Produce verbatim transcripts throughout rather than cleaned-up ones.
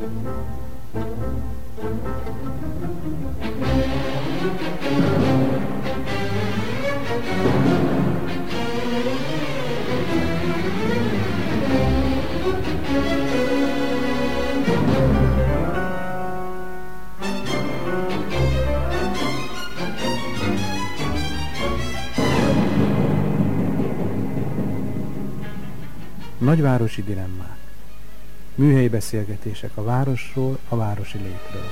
Nagyvárosi dilemmák. Műhelyi beszélgetések a városról, a városi létről.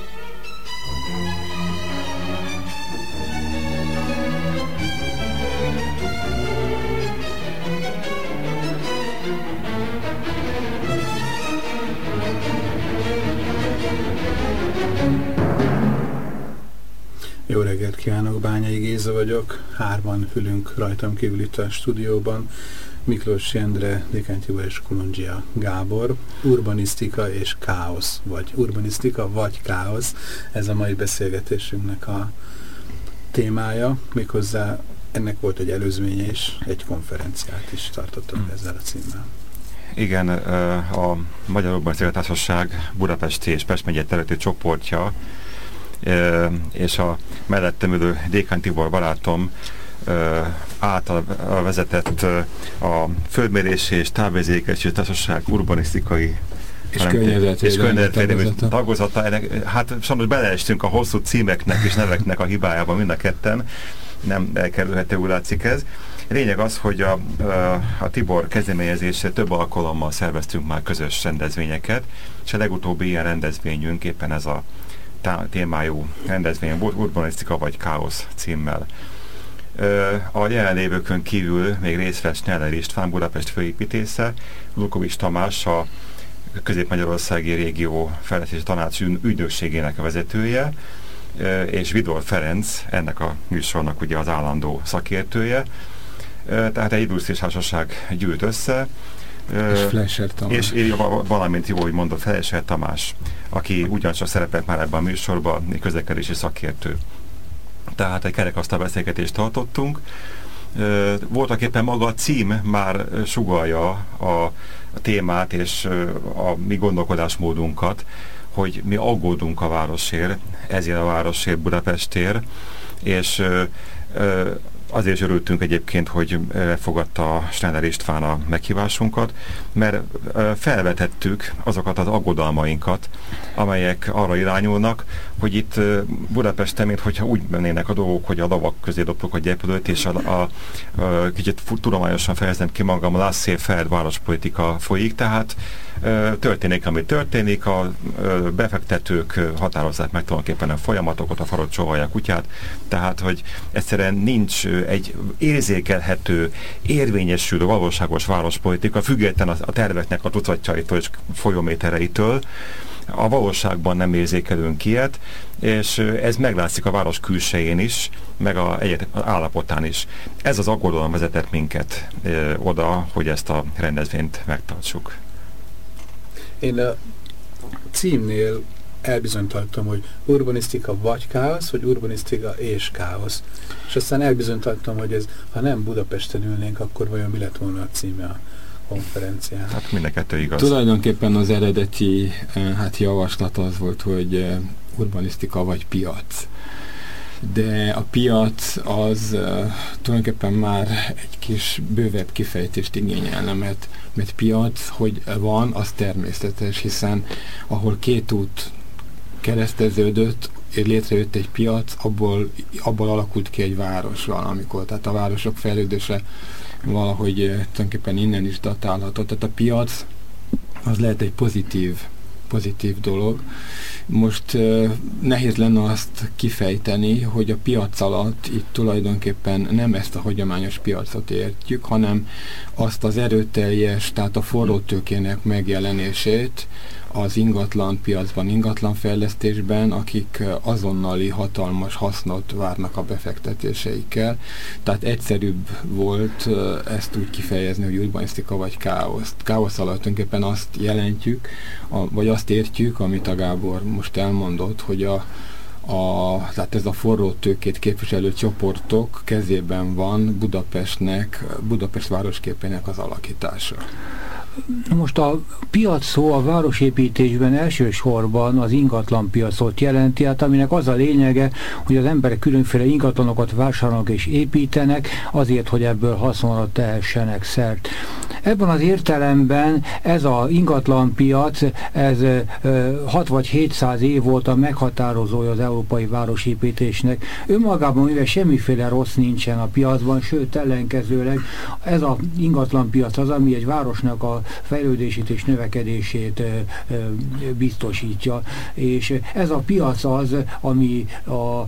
Jó reggelt kívánok, Bányai Géza vagyok. Hárman ülünk rajtam kívül itt a stúdióban. Miklós Endre, Dékány Tibor és Kulundzsia Gábor. Urbanisztika és káosz, vagy urbanisztika vagy káosz. Ez a mai beszélgetésünknek a témája, méghozzá ennek volt egy előzménye is, egy konferenciát is tartottunk mm. ezzel a címmel. Igen, a Magyar Urbanisztikai Társaság Budapesti és Pest megye területi csoportja és a mellettem ülő Dékány Tibor barátom által vezetett a Földmérési és Távérzékenységi Társaság urbanisztikai és környezetvédelmi tagozata. Hát sajnos beleestünk a hosszú címeknek és neveknek a hibájában mind a ketten, nem elkerülhető, úgy látszik ez. Lényeg az, hogy a, a, a Tibor kezdeményezésre több alkalommal szerveztünk már közös rendezvényeket, és a legutóbbi ilyen rendezvényünk éppen ez a témájú rendezvény volt, Urbanisztika vagy káosz címmel. A jelenlévőkön kívül még részt vett Schneller István, Budapest főépítésze, Lukovics Tamás, a Közép-Magyarországi Régió Fejlesztési Tanács ügynökségének a vezetője, és Vidor Ferenc, ennek a műsornak ugye az állandó szakértője. Tehát egy illusztris társaság gyűlt össze, és Flescher Tamás. És, és valamint jó, hogy mondott, Flescher Tamás, aki ugyancsak szerepelt már ebben a műsorban, közlekedési szakértő. Tehát egy kerekasztal beszélgetést tartottunk. Voltak éppen maga a cím már sugallja a, a témát és a mi gondolkodásmódunkat, hogy mi aggódunk a városért, ezért a városért, Budapestért, és azért is örültünk egyébként, hogy fogadta Schneller István a meghívásunkat, mert felvetettük azokat az aggodalmainkat, amelyek arra irányulnak, hogy itt Budapesten, minthogyha úgy mennének a dolgok, hogy a lavak közé dobtuk a gyepülőt, és a, a, a kicsit tudományosan fejezem ki magam, laissez-faire várospolitika folyik, tehát történik, ami történik, a befektetők határozzák meg tulajdonképpen a folyamatokat, a farot csóválja a kutyát, tehát, hogy egyszerűen nincs egy érzékelhető, érvényesülő, valóságos várospolitika, független a, a terveknek a tucatjaitól és folyómétereitől. A valóságban nem érzékelünk ilyet, és ez meglátszik a város külsején is, meg a egyet, az állapotán is. Ez az aggodalom vezetett minket ö, oda, hogy ezt a rendezvényt megtartsuk. Én a címnél elbizonytaltam, hogy urbanisztika vagy káosz, vagy urbanisztika és káosz. És aztán elbizonytaltam, hogy ez, ha nem Budapesten ülnénk, akkor vajon mi lett volna a címe a konferencián? Hát mind a kettő igaz. Tulajdonképpen az eredeti hát, javaslat az volt, hogy urbanisztika vagy piac. De a piac az uh, tulajdonképpen már egy kis bővebb kifejtést igényelne, mert, mert piac, hogy van, az természetes, hiszen ahol két út kereszteződött, és létrejött egy piac, abból, abból alakult ki egy város valamikor. Tehát a városok fejlődése valahogy tulajdonképpen innen is datálható. Tehát a piac az lehet egy pozitív pozitív dolog. Most uh, nehéz lenne azt kifejteni, hogy a piac alatt itt tulajdonképpen nem ezt a hagyományos piacot értjük, hanem azt az erőteljes, tehát a forrótőkének megjelenését az ingatlan piacban, ingatlan fejlesztésben, akik azonnali hatalmas hasznot várnak a befektetéseikkel. Tehát egyszerűbb volt ezt úgy kifejezni, hogy urbanisztika vagy káosz. Káosz alatt tulajdonképpen azt jelentjük, a, vagy azt értjük, amit a Gábor most elmondott, hogy a A, tehát ez a forró tőkét képviselő csoportok kezében van Budapestnek, Budapest városképének az alakítása. Most a piac szó a városépítésben elsősorban az ingatlanpiacot jelenti, hát aminek az a lényege, hogy az emberek különféle ingatlanokat vásárolnak és építenek, azért, hogy ebből haszonra tehessenek szert. Ebben az értelemben ez az ingatlanpiac, ez hat vagy hétszáz év volt a meghatározója az európai városépítésnek. Önmagában mivel semmiféle rossz nincsen a piacban, sőt ellenkezőleg ez az ingatlanpiac az, ami egy városnak a fejlődését és növekedését biztosítja. És ez a piac az, ami a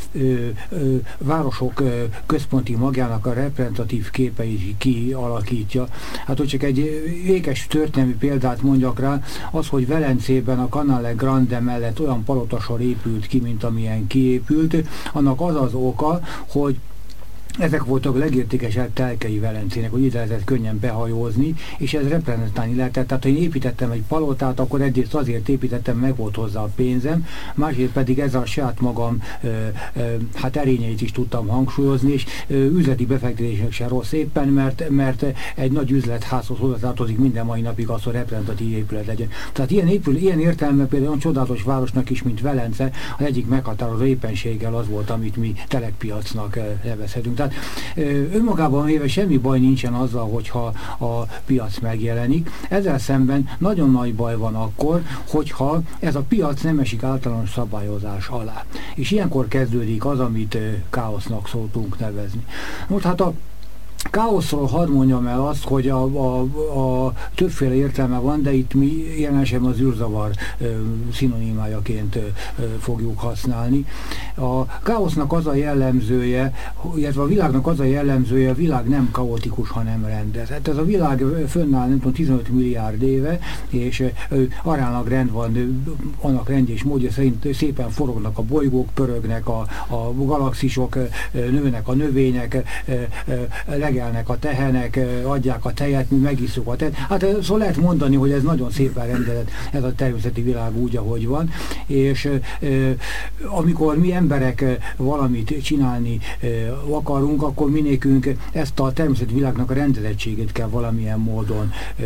városok központi magjának a reprezentatív képeit kialakítja. Hát, hogy csak egy ékes történelmi példát mondjak rá, az, hogy Velencében a Canale Grande mellett olyan palotasor épült ki, mint amilyen kiépült, annak az az oka, hogy ezek voltak a legértékesebb telkei Velencének, hogy ide lehetett könnyen behajózni, és ez reprezentálni lehetett. Tehát, ha én építettem egy palotát, akkor egyrészt azért építettem, meg volt hozzá a pénzem, másrészt pedig ezzel a saját magam ö, ö, hát erényeit is tudtam hangsúlyozni, és ö, üzleti befektetésnek sem rossz éppen, mert, mert egy nagy üzletházhoz hozzátartozik minden mai napig az, hogy reprezentatív épület legyen. Tehát ilyen, épül, ilyen értelemben például olyan csodálatos városnak is, mint Velence, az egyik meghatározó éppenséggel az volt, amit mi telekpiacnak nevezhetünk. Tehát önmagában véve semmi baj nincsen azzal, hogyha a piac megjelenik. Ezzel szemben nagyon nagy baj van akkor, hogyha ez a piac nem esik általános szabályozás alá. És ilyenkor kezdődik az, amit káosznak szoktunk nevezni. Most hát a káoszról hadd mondjam el azt, hogy a, a, a többféle értelme van, de itt mi jelenleg az űrzavar ö, szinonimájaként ö, fogjuk használni. A káosznak az a jellemzője, illetve a világnak az a jellemzője, a világ nem kaotikus, hanem rendezett. Ez a világ fönnáll, nem tudom, tizenöt milliárd éve, és ö, aránylag rend van, ö, annak rendje és módja szerint szépen forognak a bolygók, pörögnek a, a galaxisok, ö, nőnek a növények, ö, ö, legelnek a tehenek, adják a tejet, mi megisszuk a tejet. Hát szóval lehet mondani, hogy ez nagyon szépen rendezett, ez a természeti világ úgy, ahogy van, és e, amikor mi emberek valamit csinálni e, akarunk, akkor mi nékünk ezt a természeti világnak a rendezettségét kell valamilyen módon e, e,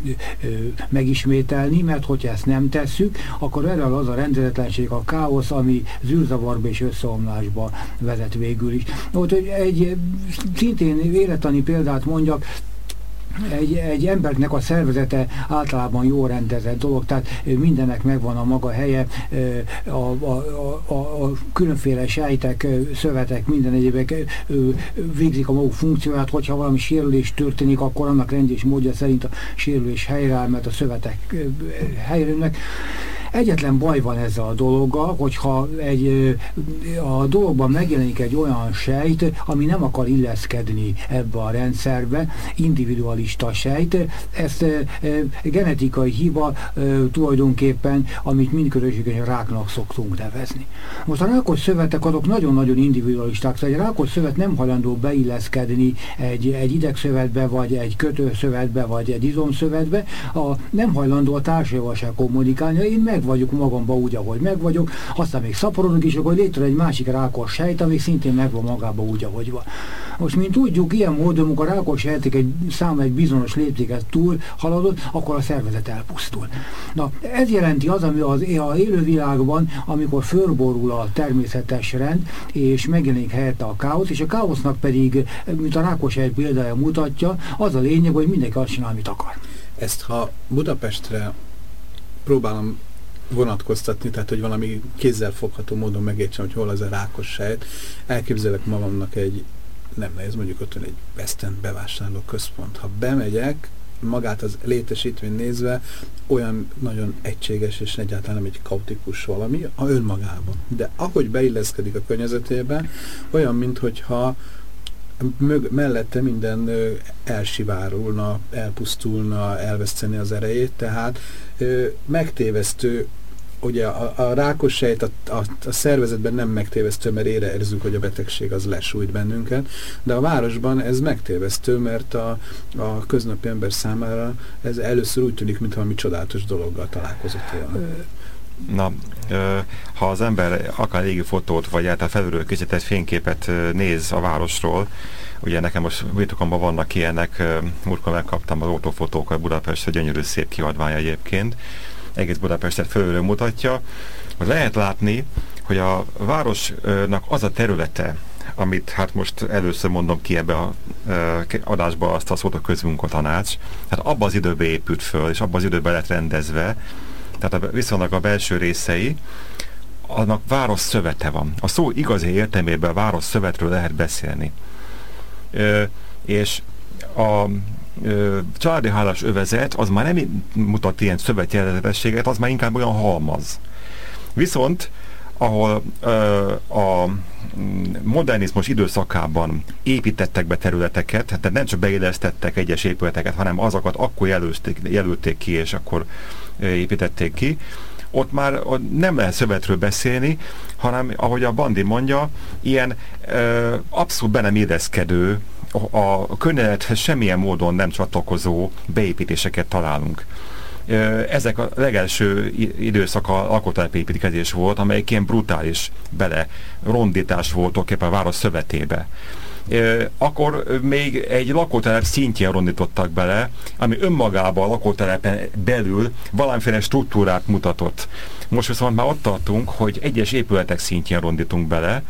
megismételni, mert hogyha ezt nem tesszük, akkor erről az a rendezetlenség, a káosz, ami zűrzavarba és összeomlásba vezet végül is. Ott egy szintén élettani példát mondjak, Egy, egy embernek a szervezete általában jól rendezett dolog, tehát mindennek megvan a maga helye, a, a, a, a különféle sejtek, szövetek, minden egyébek végzik a maguk funkcióját, hogyha valami sérülés történik, akkor annak rendje és módja szerint a sérülés helyreáll, mert a szövetek helyreülnek. Egyetlen baj van ezzel a dologgal, hogyha egy, a dologban megjelenik egy olyan sejt, ami nem akar illeszkedni ebbe a rendszerbe, individualista sejt, ezt e, genetikai hiba e, tulajdonképpen, amit mindközösségen ráknak szoktunk nevezni. Most a rákos szövetek azok nagyon-nagyon individualisták, szóval egy rákos szövet nem hajlandó beilleszkedni egy, egy idegszövetbe, vagy egy kötőszövetbe, vagy egy izomszövetbe, a, nem hajlandó a társaival se kommunikálni. Én meg vagyok magamba úgy, ahogy meg vagyok, aztán még szaporodunk is, akkor létre egy másik rákos sejt, ami szintén megvan magába úgy, ahogy van. Most, mint tudjuk, ilyen módon, amikor a rákos sejtek egy száma egy bizonyos léptéket túl haladott, akkor a szervezet elpusztul. Na, ez jelenti az, ami az élővilágban, amikor fölborul a természetes rend, és megjelenik helyette a káosz, és a káosznak pedig, mint a rákos sejt példája mutatja, az a lényeg, hogy mindenki azt csinál, amit akar. Ezt ha Budapestre próbálom vonatkoztatni, tehát hogy valami kézzelfogható módon megértsem, hogy hol az a rákos sejt. Elképzelek magamnak egy, nem nehéz, mondjuk ott van egy West End bevásárló központ. Ha bemegyek, magát az létesítményt nézve olyan nagyon egységes és egyáltalán nem egy kaotikus valami a önmagában. De ahogy beilleszkedik a környezetébe, olyan, minthogyha mög, mellette minden ö, elsivárulna, elpusztulna, elveszteni az erejét, tehát ö, megtévesztő. Ugye a, a rákos sejt a, a, a szervezetben nem megtévesztő, mert érezzük, hogy a betegség az lesújt bennünket, de a városban ez megtévesztő, mert a, a köznapi ember számára ez először úgy tűnik, mintha valami csodálatos dologgal találkozott volna. Na, ha az ember akár légi fotót, vagy általában felülről készített fényképet néz a városról, ugye nekem most birtokomban vannak ilyenek, múltkor megkaptam az autófotókkal Budapest, egy gyönyörű szép kiadvány egyébként, egész Budapestet felülről mutatja, hogy lehet látni, hogy a városnak az a területe, amit hát most először mondom ki ebbe a e, adásba azt a szót, a közmunkatanács, hát abban az időben épült föl, és abban az időben lett rendezve, tehát a, viszonylag a belső részei, annak város szövete van. A szó igazi értelmében a város szövetről lehet beszélni. E, és a e, családi hálás övezet az már nem mutat ilyen szövetjelenetességet, az már inkább olyan halmaz. Viszont ahol ö, a modernizmus időszakában építettek be területeket, tehát nem csak beillesztettek egyes épületeket, hanem azokat akkor jelölték, jelölték ki, és akkor építették ki, ott már ott nem lehet szövetről beszélni, hanem, ahogy a Bandi mondja, ilyen ö, abszolút be nem illeszkedő, a, a környezethez semmilyen módon nem csatlakozó beépítéseket találunk. Ezek a legelső időszaka alkotótelepépítkezés volt, amelyik ilyen brutális bele rondítás volt tulajdonképpen a város szövetébe. Akkor még egy lakótelep szintjén rondítottak bele, ami önmagában a lakótelepen belül valamiféle struktúrát mutatott. Most viszont már ott tartunk, hogy egyes épületek szintjén rondítunk bele,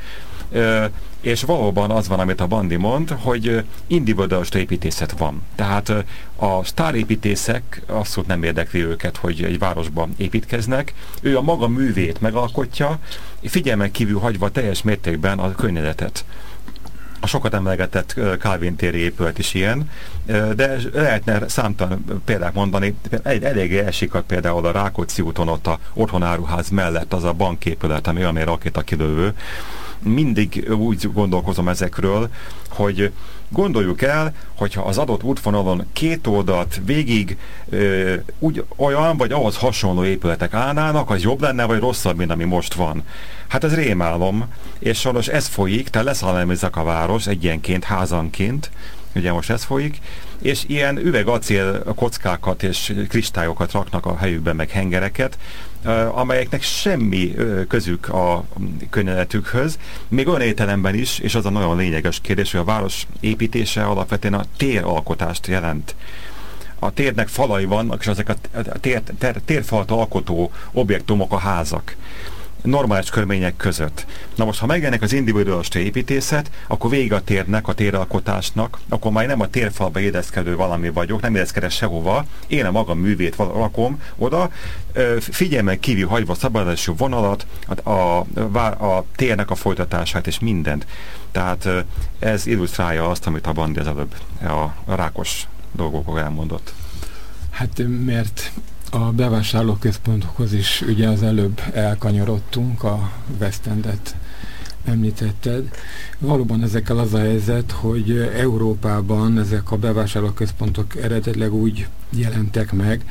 és valóban az van, amit a Bandi mond, hogy individualista építészet van. Tehát a sztárépítészek abszolút nem érdekli őket, hogy egy városban építkeznek. Ő a maga művét megalkotja, figyelmen kívül hagyva teljes mértékben a környezetet. A sokat emlegetett Kálvin téri épület is ilyen, de lehetne számtalan példát mondani. Eléggé esik például a Rákóczi úton, ott a otthonáruház mellett az a banképület, ami olyan rakétakilövő. Mindig úgy gondolkozom ezekről, hogy gondoljuk el, hogyha az adott útvonalon két oldalt végig ö, úgy olyan vagy ahhoz hasonló épületek állnának, az jobb lenne, vagy rosszabb, mint ami most van. Hát ez rémálom, és sajnos ez folyik, tehát leszállamizak a város egyenként, házanként, ugye most ez folyik, és ilyen üvegacél kockákat és kristályokat raknak a helyükben, meg hengereket, amelyeknek semmi közük a környezetükhöz, még olyan értelemben is, és az a nagyon lényeges kérdés, hogy a város építése alapvetően a téralkotást jelent. A térnek falai vannak, és ezek a tér, tér, térfalat alkotó objektumok a házak. Normális körülmények között. Na most, ha megjelenik az individualista építészet, akkor vége a térnek, a téralkotásnak, akkor már nem a térfalba édeszkedő valami vagyok, nem édeszkedek sehova, én a magam művét rakom oda, figyelmen kívül hagyva a szabadulási vonalat, a, a, a térnek a folytatását és mindent. Tehát ez illusztrálja azt, amit a Bandi az előbb a, a rákos dolgokról elmondott. Hát mert a bevásárlóközpontokhoz is ugye az előbb elkanyarodtunk, a West Endet említetted. Valóban ezekkel az a helyzet, hogy Európában ezek a bevásárlóközpontok eredetileg úgy jelentek meg,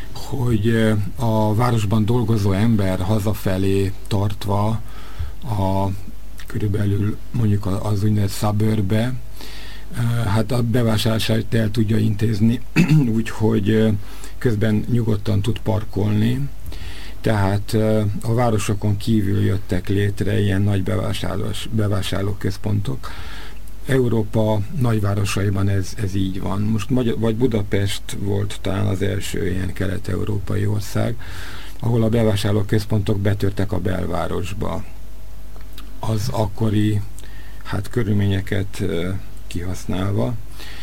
hogy a városban dolgozó ember hazafelé tartva a körülbelül mondjuk az úgynevezett suburbe, hát a bevásárlását el tudja intézni, úgyhogy közben nyugodtan tud parkolni. Tehát a városokon kívül jöttek létre ilyen nagy bevásárlós, bevásárlóközpontok. Európa nagyvárosaiban ez, ez így van. Most Magyar, vagy Budapest volt talán az első ilyen kelet-európai ország, ahol a bevásárlóközpontok betörtek a belvárosba. Az akkori hát körülményeket kihasználva,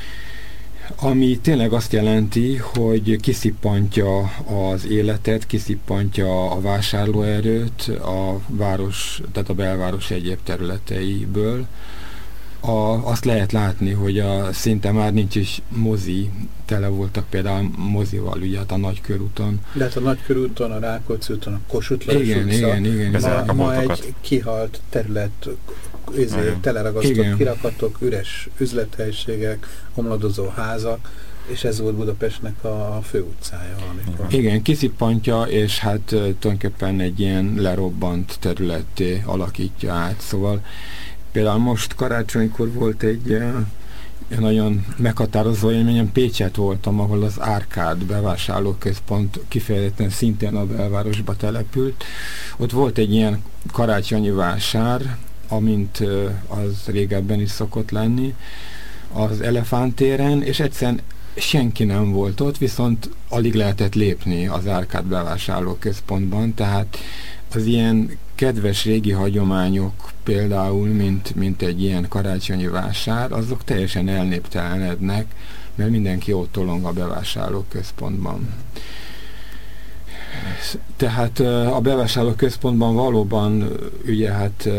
ami tényleg azt jelenti, hogy kiszippantja az életet, kiszippantja a vásárlóerőt a város, tehát a belváros egyéb területeiből. A, azt lehet látni, hogy a, szinte már nincs is mozi, tele voltak például mozival, ugye hát a Nagykörúton. De hát a Nagykörúton, a Rákóczi úton, a Kossuth Lajos igen, utca, igen, igen, ma, ma egy kihalt terület, teleragasztott kirakatok, üres üzlethelyiségek, omladozó házak, és ez volt Budapestnek a főutcája. Amikor... Igen, kiszippantja, és hát tulajdonképpen egy ilyen lerobbant területté alakítja át. Szóval például most karácsonykor volt egy nagyon meghatározó élményem, Pécset voltam, ahol az Árkád bevásárlóközpont kifejezetten szintén a belvárosba települt. Ott volt egy ilyen karácsonyi vásár, amint az régebben is szokott lenni, az Elefánt téren, és egyszerűen senki nem volt ott, viszont alig lehetett lépni az Árkád bevásárlóközpontban, tehát az ilyen kedves régi hagyományok például, mint, mint egy ilyen karácsonyi vásár, azok teljesen elnéptelenednek, mert mindenki ott tolong a bevásárlóközpontban. Tehát a bevásárlóközpontban valóban ugye hát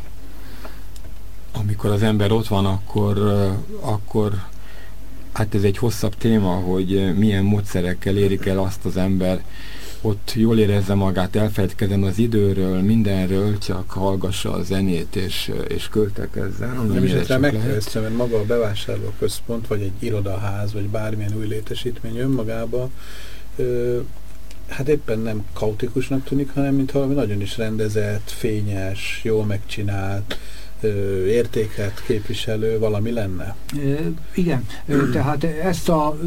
amikor az ember ott van, akkor, akkor hát ez egy hosszabb téma, hogy milyen módszerekkel érik el azt az ember, ott jól érezze magát, elfelejtkezzen az időről, mindenről, csak hallgassa a zenét és, és költekezzen. Nem is egyszer megkérdeztem, mert maga a bevásárlóközpont, vagy egy irodaház, vagy bármilyen új létesítmény önmagában ö, hát éppen nem kaotikusnak tűnik, hanem mint valami nagyon is rendezett, fényes, jól megcsinált, ö, értéket képviselő valami lenne. E, igen, tehát ezt a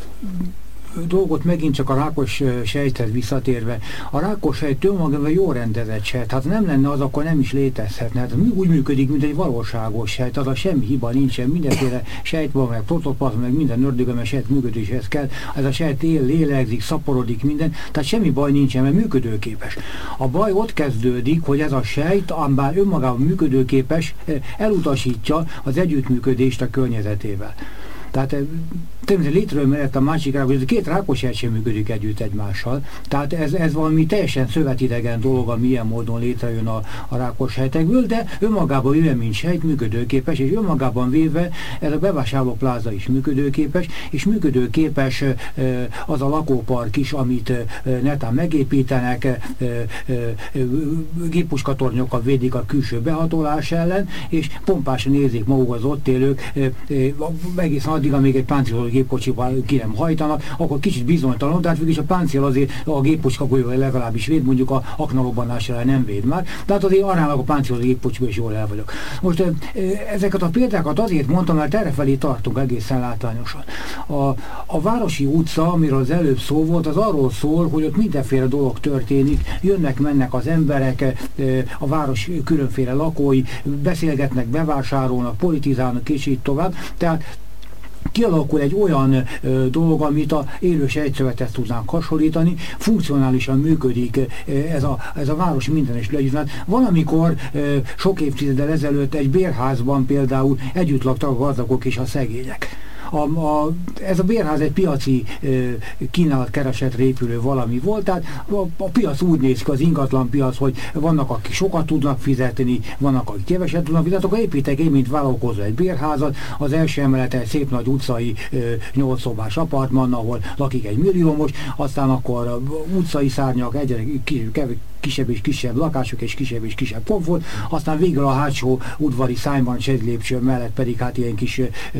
dolgot megint csak a rákos sejthez visszatérve. A rákos sejt önmagában jó rendezett sejt, hát nem lenne az, akkor nem is létezhetne. Hát úgy működik, mint egy valóságos sejt, az a semmi hiba nincsen, mindenféle sejtban, meg protoplazma, meg minden ördögömes sejt működéshez kell. Ez a sejt él, lélegzik, szaporodik, minden, tehát semmi baj nincsen, mert működőképes. A baj ott kezdődik, hogy ez a sejt, amibár önmagában működőképes, elutasítja az együttműködést a környezetével. Tehát természetesen létről mellett a másik rák, hogy két rákos sejt sem működik együtt egymással. Tehát ez, ez valami teljesen szövetidegen dolog, ami ilyen módon létrejön a, a rákos sejtekből, de önmagában véve, mint sejt működőképes, és önmagában véve ez a bevásárlópláza is működőképes, és működőképes az a lakópark is, amit netán megépítenek, géppuskatornyokkal védik a külső behatolás ellen, és pompásan érzik maguk az ott élők, egészen addig, amíg egy páncélozó gépkocsival ki nem hajtanak, akkor kicsit bizonytalan, de hát végülis a páncél azért a gépkocska golyóval legalábbis véd, mondjuk a aknalobbanás ellen nem véd már, de hát azért aránylag a páncélozó gépkocsival is jól el vagyok. Most ezeket a példákat azért mondtam, mert errefelé tartunk egészen látványosan. A, a Városi utca, amiről az előbb szó volt, az arról szól, hogy ott mindenféle dolog történik, jönnek-mennek az emberek, a város különféle lakói, beszélgetnek, bevásárolnak, politizálnak és így tovább. Tehát kialakul egy olyan ö, dolog, amit a élő sejtszövethez tudnánk hasonlítani, funkcionálisan működik ö, ez, a, ez a város mindenes legyület. Valamikor ö, sok évtizeddel ezelőtt egy bérházban például együtt laktak a gazdagok és a szegények. A, a, ez a bérház egy piaci e, kínálat-keresetre épülő valami volt, tehát a, a piac úgy néz ki, az ingatlan piac, hogy vannak, akik sokat tudnak fizetni, vannak, akik keveset tudnak fizetni, akkor építek én, mint vállalkozó egy bérházat, az első emelete egy szép nagy utcai e, nyolc szobás apartman, ahol lakik egy milliómos, aztán akkor utcai szárnyak, egyre kisebb és kisebb lakások és kisebb és kisebb komfort, aztán végül a hátsó udvari szányban, lépcső mellett pedig hát ilyen kis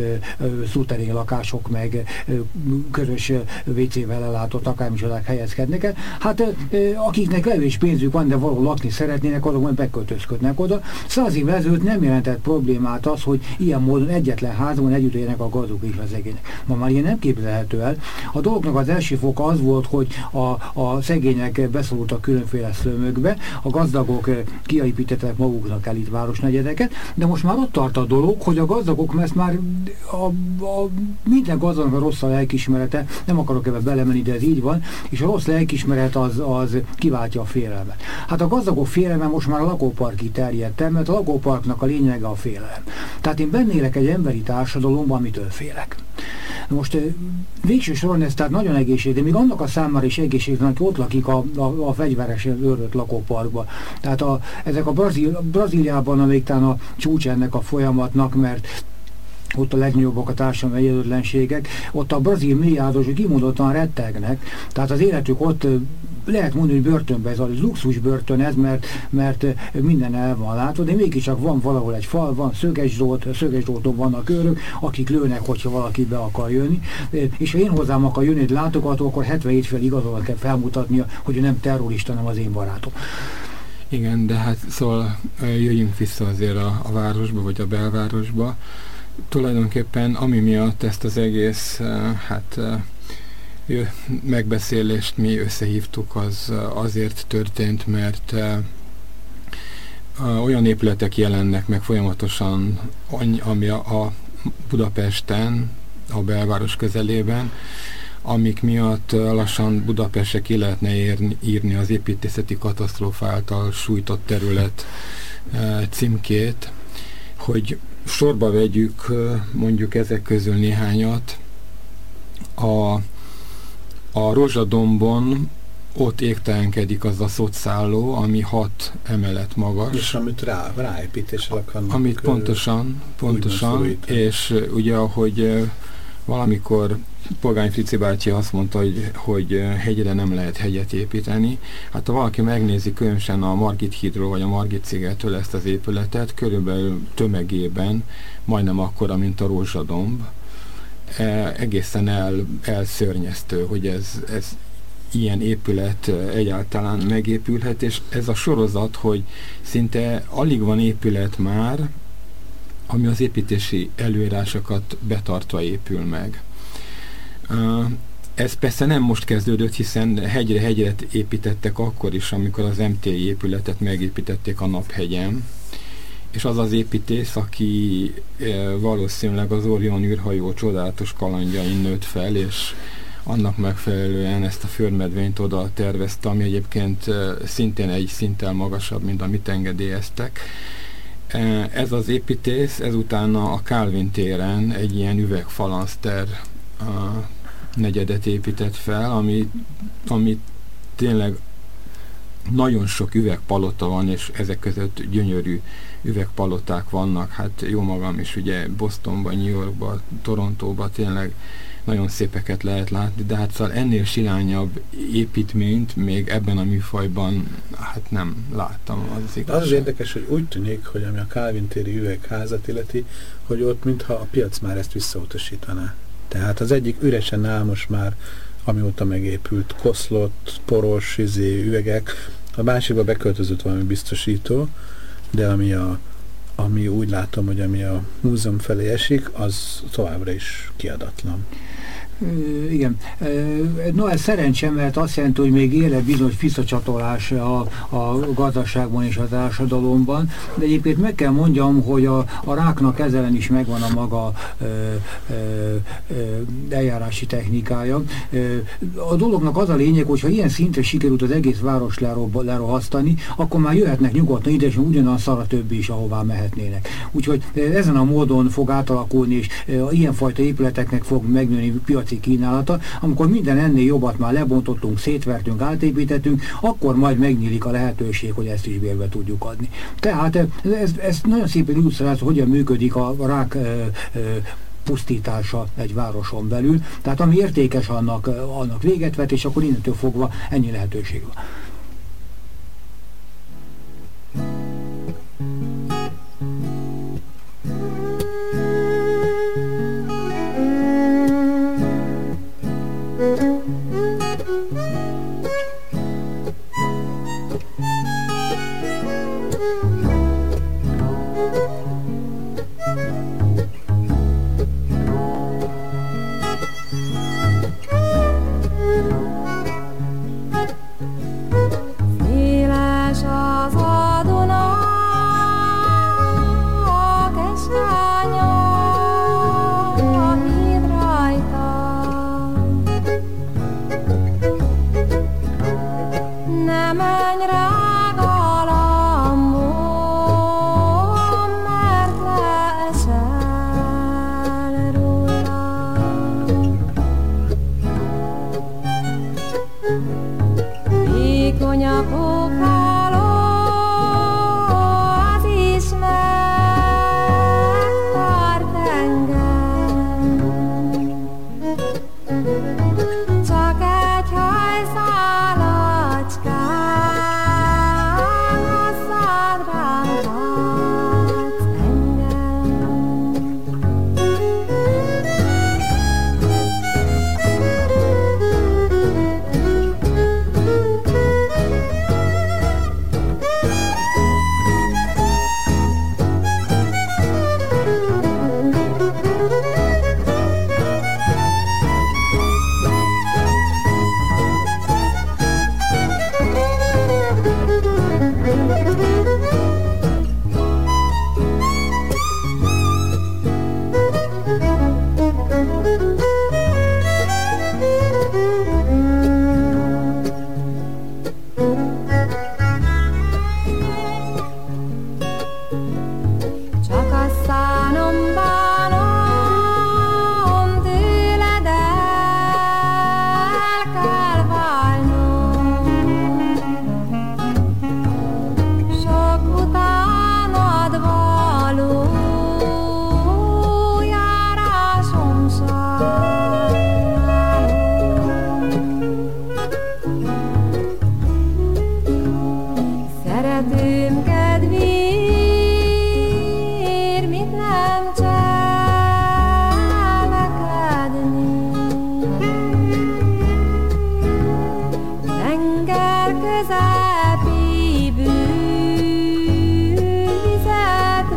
szuterén lakások, meg ö, közös vé cével ellátott akármicsodák helyezkednek el. Hát ö, akiknek kevés pénzük van, de valahol lakni szeretnének, azok majd beköltözködnek oda. Száz évvel ezelőtt nem jelentett problémát az, hogy ilyen módon egyetlen házban együtt élnek a gazdagok és a szegények. Ma már ilyen nem képzelhető el. A dolognak az első foka az volt, hogy a, a szegények beszorultak különféle szlömökbe, a gazdagok kiépítettek maguknak elit városnegyedeket, de most már ott tart a dolog, hogy a gazdagok, ezt már a, a, minden gazdagnak a rossz a lelkismerete, nem akarok ebbe belemenni, de ez így van, és a rossz lelkismeret az, az kiváltja a félelmet. Hát a gazdagok félelme most már a lakóparkig terjedt el, mert a lakóparknak a lényege a félelem. Tehát én bennélek egy emberi társadalomban, amitől félek. Most végső soron ez tehát nagyon egészséges, de még annak a számára is egészséges, aki ott lakik a, a, a fegyveresen őrült lakóparkban. Tehát a, ezek a Brazíl, Brazíliában, amíg talán a csúcs ennek a folyamatnak, mert ott a legnagyobbak a társadalmi egyenlőtlenségek, ott a brazil milliárdosok kimondottan rettegnek, tehát az életük ott lehet mondani, hogy börtönben ez a luxus börtön ez, mert, mert minden el van látva, de mégiscsak van valahol egy fal, van Szögesdrót, Szögesdróton vannak őrök, akik lőnek, hogyha valaki be akar jönni, és ha én hozzám akar jönni egy látogató, akkor hetvenhét fél igazolvat kell felmutatnia, hogy ő nem terrorista, nem az én barátom. Igen, de hát szóval jöjjünk vissza azért a, a városba, vagy a belvárosba. tulajdonképpen ami miatt ezt az egész hát megbeszélést mi összehívtuk, az azért történt, mert olyan épületek jelennek meg folyamatosan, ami a Budapesten, a belváros közelében, amik miatt lassan Budapestre ki lehetne érni, írni az építészeti katasztrófa által sújtott terület címkét, hogy sorba vegyük mondjuk ezek közül néhányat. A, a Rozsadombon ott égtelenkedik az a szocszálló, ami hat emelet magas. És amit rá, ráépítéssel akarnak. Amit pontosan, pontosan, és ugye ahogy valamikor Pogány Frici bácsi azt mondta, hogy, hogy hegyre nem lehet hegyet építeni. Hát ha valaki megnézi különösen a Margit hídról vagy a Margit szigettől ezt az épületet, körülbelül tömegében majdnem akkora, mint a Rózsadomb. E, egészen el, elszörnyeztő, hogy ez, ez ilyen épület egyáltalán megépülhet, és ez a sorozat, hogy szinte alig van épület már, ami az építési előírásokat betartva épül meg. Ez persze nem most kezdődött, hiszen hegyre-hegyre építettek akkor is, amikor az em té i épületet megépítették a Naphegyen, és az az építész, aki valószínűleg az Orion űrhajó csodálatos kalandjain nőtt fel, és annak megfelelően ezt a földmedvényt oda tervezte, ami egyébként szintén egy szinttel magasabb, mint amit engedélyeztek. Ez az építész ezután a Kálvin téren egy ilyen üvegfalanszter negyedet épített fel, ami, ami tényleg nagyon sok üvegpalota van, és ezek között gyönyörű üvegpaloták vannak. Hát jó magam is ugye Bostonban, New Yorkban, Torontóban tényleg nagyon szépeket lehet látni, de hát szóval ennél silányabb építményt még ebben a műfajban hát nem láttam. Az, az az érdekes, hogy úgy tűnik, hogy ami a Kálvin téri üvegházat illeti, hogy ott mintha a piac már ezt visszautasítaná. Tehát az egyik üresen áll most már, amióta megépült, koszlott, poros, izé, üvegek, a másikba beköltözött valami biztosító, de ami, a, ami úgy látom, hogy ami a múzeum felé esik, az továbbra is kiadatlan. Igen. No, ez szerencsém, mert azt jelenti, hogy még éle bizonyos visszacsatolás a, a gazdaságban és a társadalomban, de egyébként meg kell mondjam, hogy a, a ráknak ezzel is megvan a maga ö, ö, ö, eljárási technikája. A dolognak az a lényeg, hogyha ilyen szintre sikerült az egész város lerohasztani, akkor már jöhetnek nyugodtan ide, és ugyanaz szar a többi is, ahová mehetnének. Úgyhogy ezen a módon fog átalakulni, és ilyenfajta épületeknek fog megnőni piaci kínálata, amikor minden ennél jobbat már lebontottunk, szétvertünk, átépítettünk, akkor majd megnyílik a lehetőség, hogy ezt is bérbe tudjuk adni. Tehát ez, ez nagyon szépen illusztrálja, hogyan működik a rák ö, ö, pusztítása egy városon belül. Tehát ami értékes, annak, annak véget vet, és akkor innentől fogva ennyi lehetőség van. szeretőm kedvér, mit nem cselekedni. Tenger közepéből vizet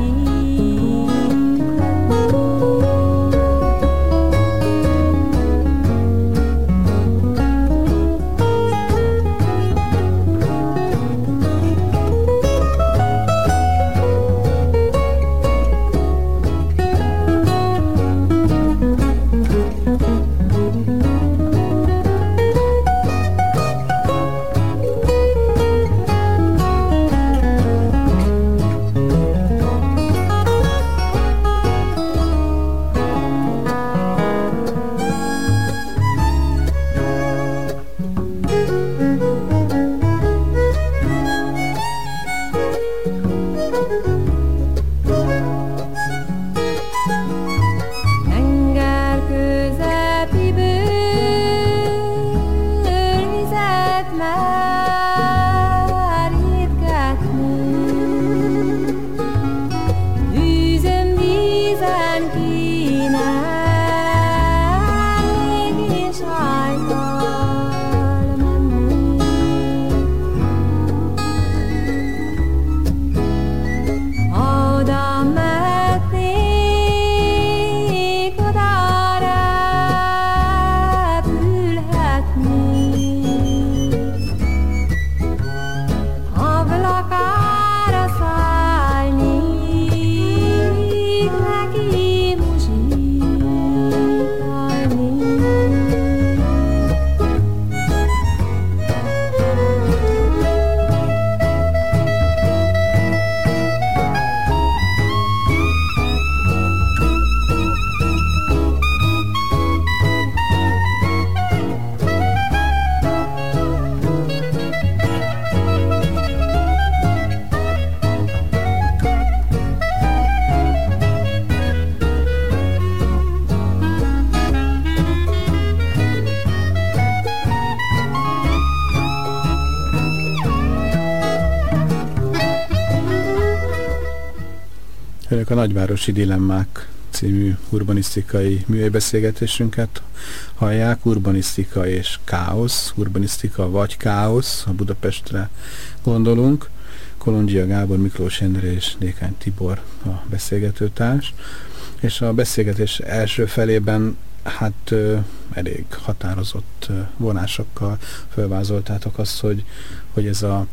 Önök a Nagyvárosi Dilemmák című urbanisztikai műhelybeszélgetésünket hallják. Urbanisztika és káosz, urbanisztika vagy káosz, a Budapestre gondolunk. Kolondzsia Gábor, Miklós Endre és Dékány Tibor a beszélgetőtárs. És a beszélgetés első felében hát ö, elég határozott ö, vonásokkal felvázoltátok azt, hogy, hogy ez a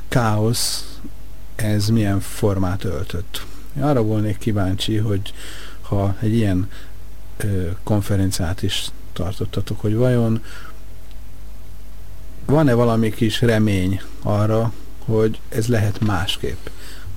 káosz, ez milyen formát öltött. Én arra volnék kíváncsi, hogy ha egy ilyen ö, konferenciát is tartottatok, hogy vajon van-e valami kis remény arra, hogy ez lehet másképp?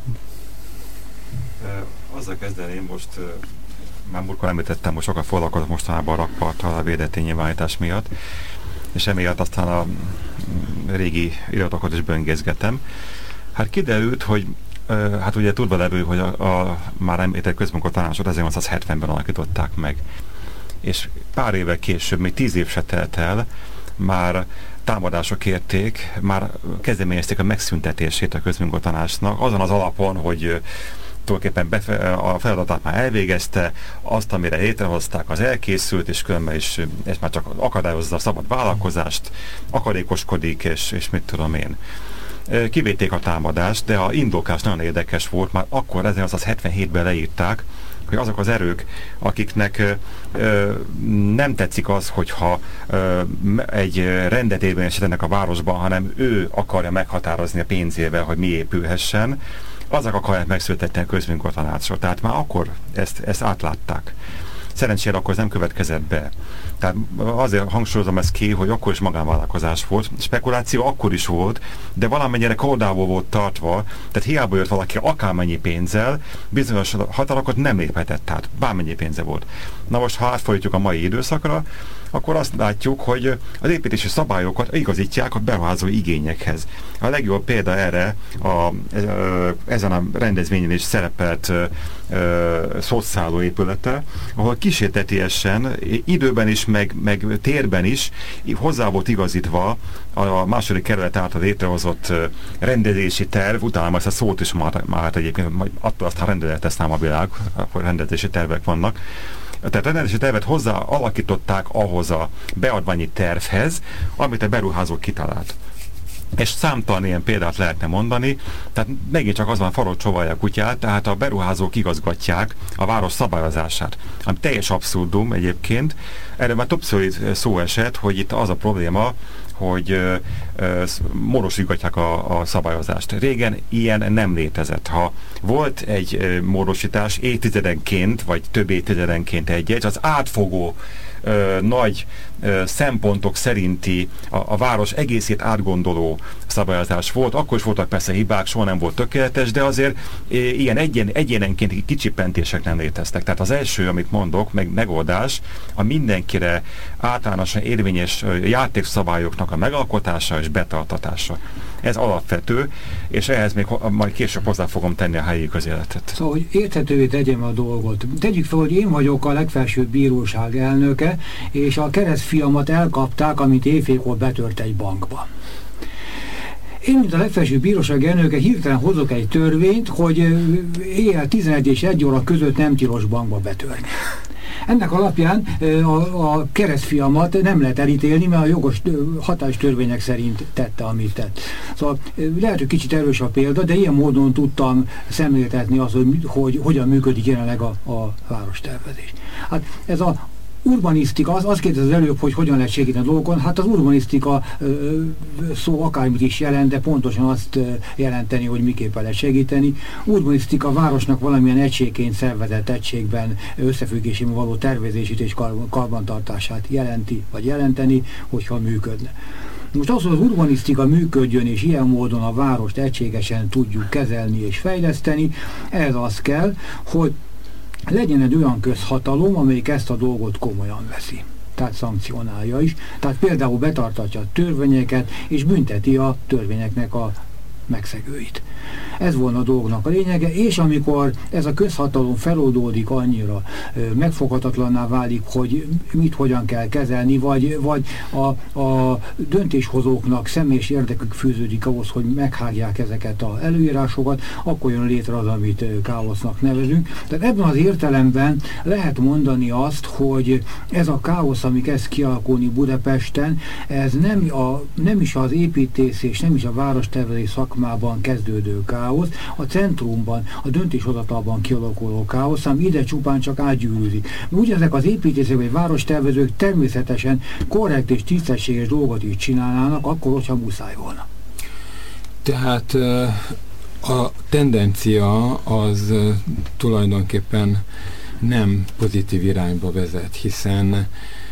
Azzal kezdeném most, már múltkor említettem, hogy sokat foglalkozok mostanában a rakparttal a védett ténynyilvánítás miatt, és emiatt aztán a régi iratokat is böngészgetem. Hát kiderült, hogy hát ugye tudva levő, hogy a, a már említett közmunkatanácsot ezernyolcszázhetvenben alakították meg. És pár évvel később, még tíz év se telt el, már támadások érték, már kezdeményezték a megszüntetését a közmunkatanácsnak, azon az alapon, hogy tulajdonképpen befe- a feladatát már elvégezte, azt, amire létrehozták, az elkészült, és különben is ez már csak akadályozza a szabad vállalkozást, akarékoskodik, és, és mit tudom én. Kivéték a támadást, de a indoklás nagyon érdekes volt, már akkor ezernyolcszázhetvenhétben leírták, hogy azok az erők, akiknek ö, nem tetszik az, hogyha ö, egy rendet érvényesítenek a városban, hanem ő akarja meghatározni a pénzével, hogy mi épülhessen, azok akarják megszületetni a közmunkatanácsot. Tehát már akkor ezt, ezt átlátták. Szerencsére akkor ez nem következett be. Tehát azért hangsúlyozom ezt ki, hogy akkor is magánvállalkozás volt. Spekuláció akkor is volt, de valamennyire kordával volt tartva, tehát hiába jött valaki akármennyi pénzzel, bizonyos határokat nem léphetett, tehát bármennyi pénze volt. Na most, ha átfordítjuk a mai időszakra, akkor azt látjuk, hogy az építési szabályokat igazítják a beruházói igényekhez. A legjobb példa erre a, ezen a rendezvényen is szerepelt szociáló épülete, ahol kísértetiesen időben is, meg, meg térben is hozzá volt igazítva a második kerület által létrehozott rendezési terv, utána ezt a szót is már, már egyébként attól aztán rendeleteztem a világ, akkor rendezési tervek vannak. Tehát a rendezési tervet hozzá alakították ahhoz a beadványi tervhez, amit a beruházó kitalált. És számtalan ilyen példát lehetne mondani, tehát megint csak az van, farol csovalja a kutyát, tehát a beruházók igazgatják a város szabályozását. Ami teljes abszurdum egyébként. Erre már többször szó esett, hogy itt az a probléma, hogy ö, ö, módosítgatják a, a szabályozást. Régen ilyen nem létezett. Ha volt egy ö, módosítás évtizedenként, vagy több évtizedenként egy-egy, az átfogó ö, nagy ö, szempontok szerinti a, a város egészét átgondoló szabályozás volt. Akkor is voltak persze hibák, soha nem volt tökéletes, de azért ö, ilyen egyen, egyénenként kicsippentések nem léteztek. Tehát az első, amit mondok, meg megoldás, a mindenkire általánosan érvényes ö, játékszabályoknak a megalkotása és betartatása. Ez alapvető, és ehhez még majd később hozzá fogom tenni a helyi közéletet. Szóval, hogy érthetővé tegyem a dolgot. Tegyük fel, hogy én vagyok a legfelsőbb bíróság elnöke, és a keresztfiamat elkapták, amit éjfélkor betört egy bankba. Én, mint a legfelsőbb bíróság elnöke, hirtelen hozok egy törvényt, hogy éjjel tizenegy és egy óra között nem tilos bankba betörni. Ennek alapján a, a keresztfiamat nem lehet elítélni, mert a jogos hatályos törvények szerint tette, amit tett. Szóval lehet, hogy kicsit erős a példa, de ilyen módon tudtam szemléltetni azt, hogy, hogy hogyan működik jelenleg a, a várostervezés. Hát ez a urbanisztika, az, az kérdez az előbb, hogy hogyan lehet segíteni a dolgokon. Hát az urbanisztika ö, szó akármit is jelent, de pontosan azt ö, jelenteni, hogy miképpen lehet segíteni. Urbanisztika a városnak valamilyen egységként szervezett egységben összefüggésében való tervezését és kar karbantartását jelenti, vagy jelenteni, hogyha működne. Most az, hogy az urbanisztika működjön, és ilyen módon a várost egységesen tudjuk kezelni és fejleszteni, ez az kell, hogy legyen egy olyan közhatalom, amelyik ezt a dolgot komolyan veszi. Tehát szankcionálja is. Tehát például betartatja a törvényeket, és bünteti a törvényeknek a megszegőit. Ez volna a dolgnak a lényege, és amikor ez a közhatalom feloldódik annyira, megfoghatatlanná válik, hogy mit hogyan kell kezelni, vagy, vagy a, a döntéshozóknak személyes érdekük fűződik ahhoz, hogy meghágják ezeket az előírásokat, akkor jön létre az, amit káosznak nevezünk. Tehát ebben az értelemben lehet mondani azt, hogy ez a káosz, ami kezd kialakulni Budapesten, ez nem, a, nem is az építész és nem is a várostervezés szakmában kezdődő káosz, a centrumban, a döntéshozatalban kialakuló káosz, ami ide csupán csak átgyűrűzik. Úgy ezek az építészek vagy várostervezők természetesen korrekt és tisztességes dolgot is csinálnának, akkor, hogyha muszáj volna. Tehát a tendencia az tulajdonképpen nem pozitív irányba vezet, hiszen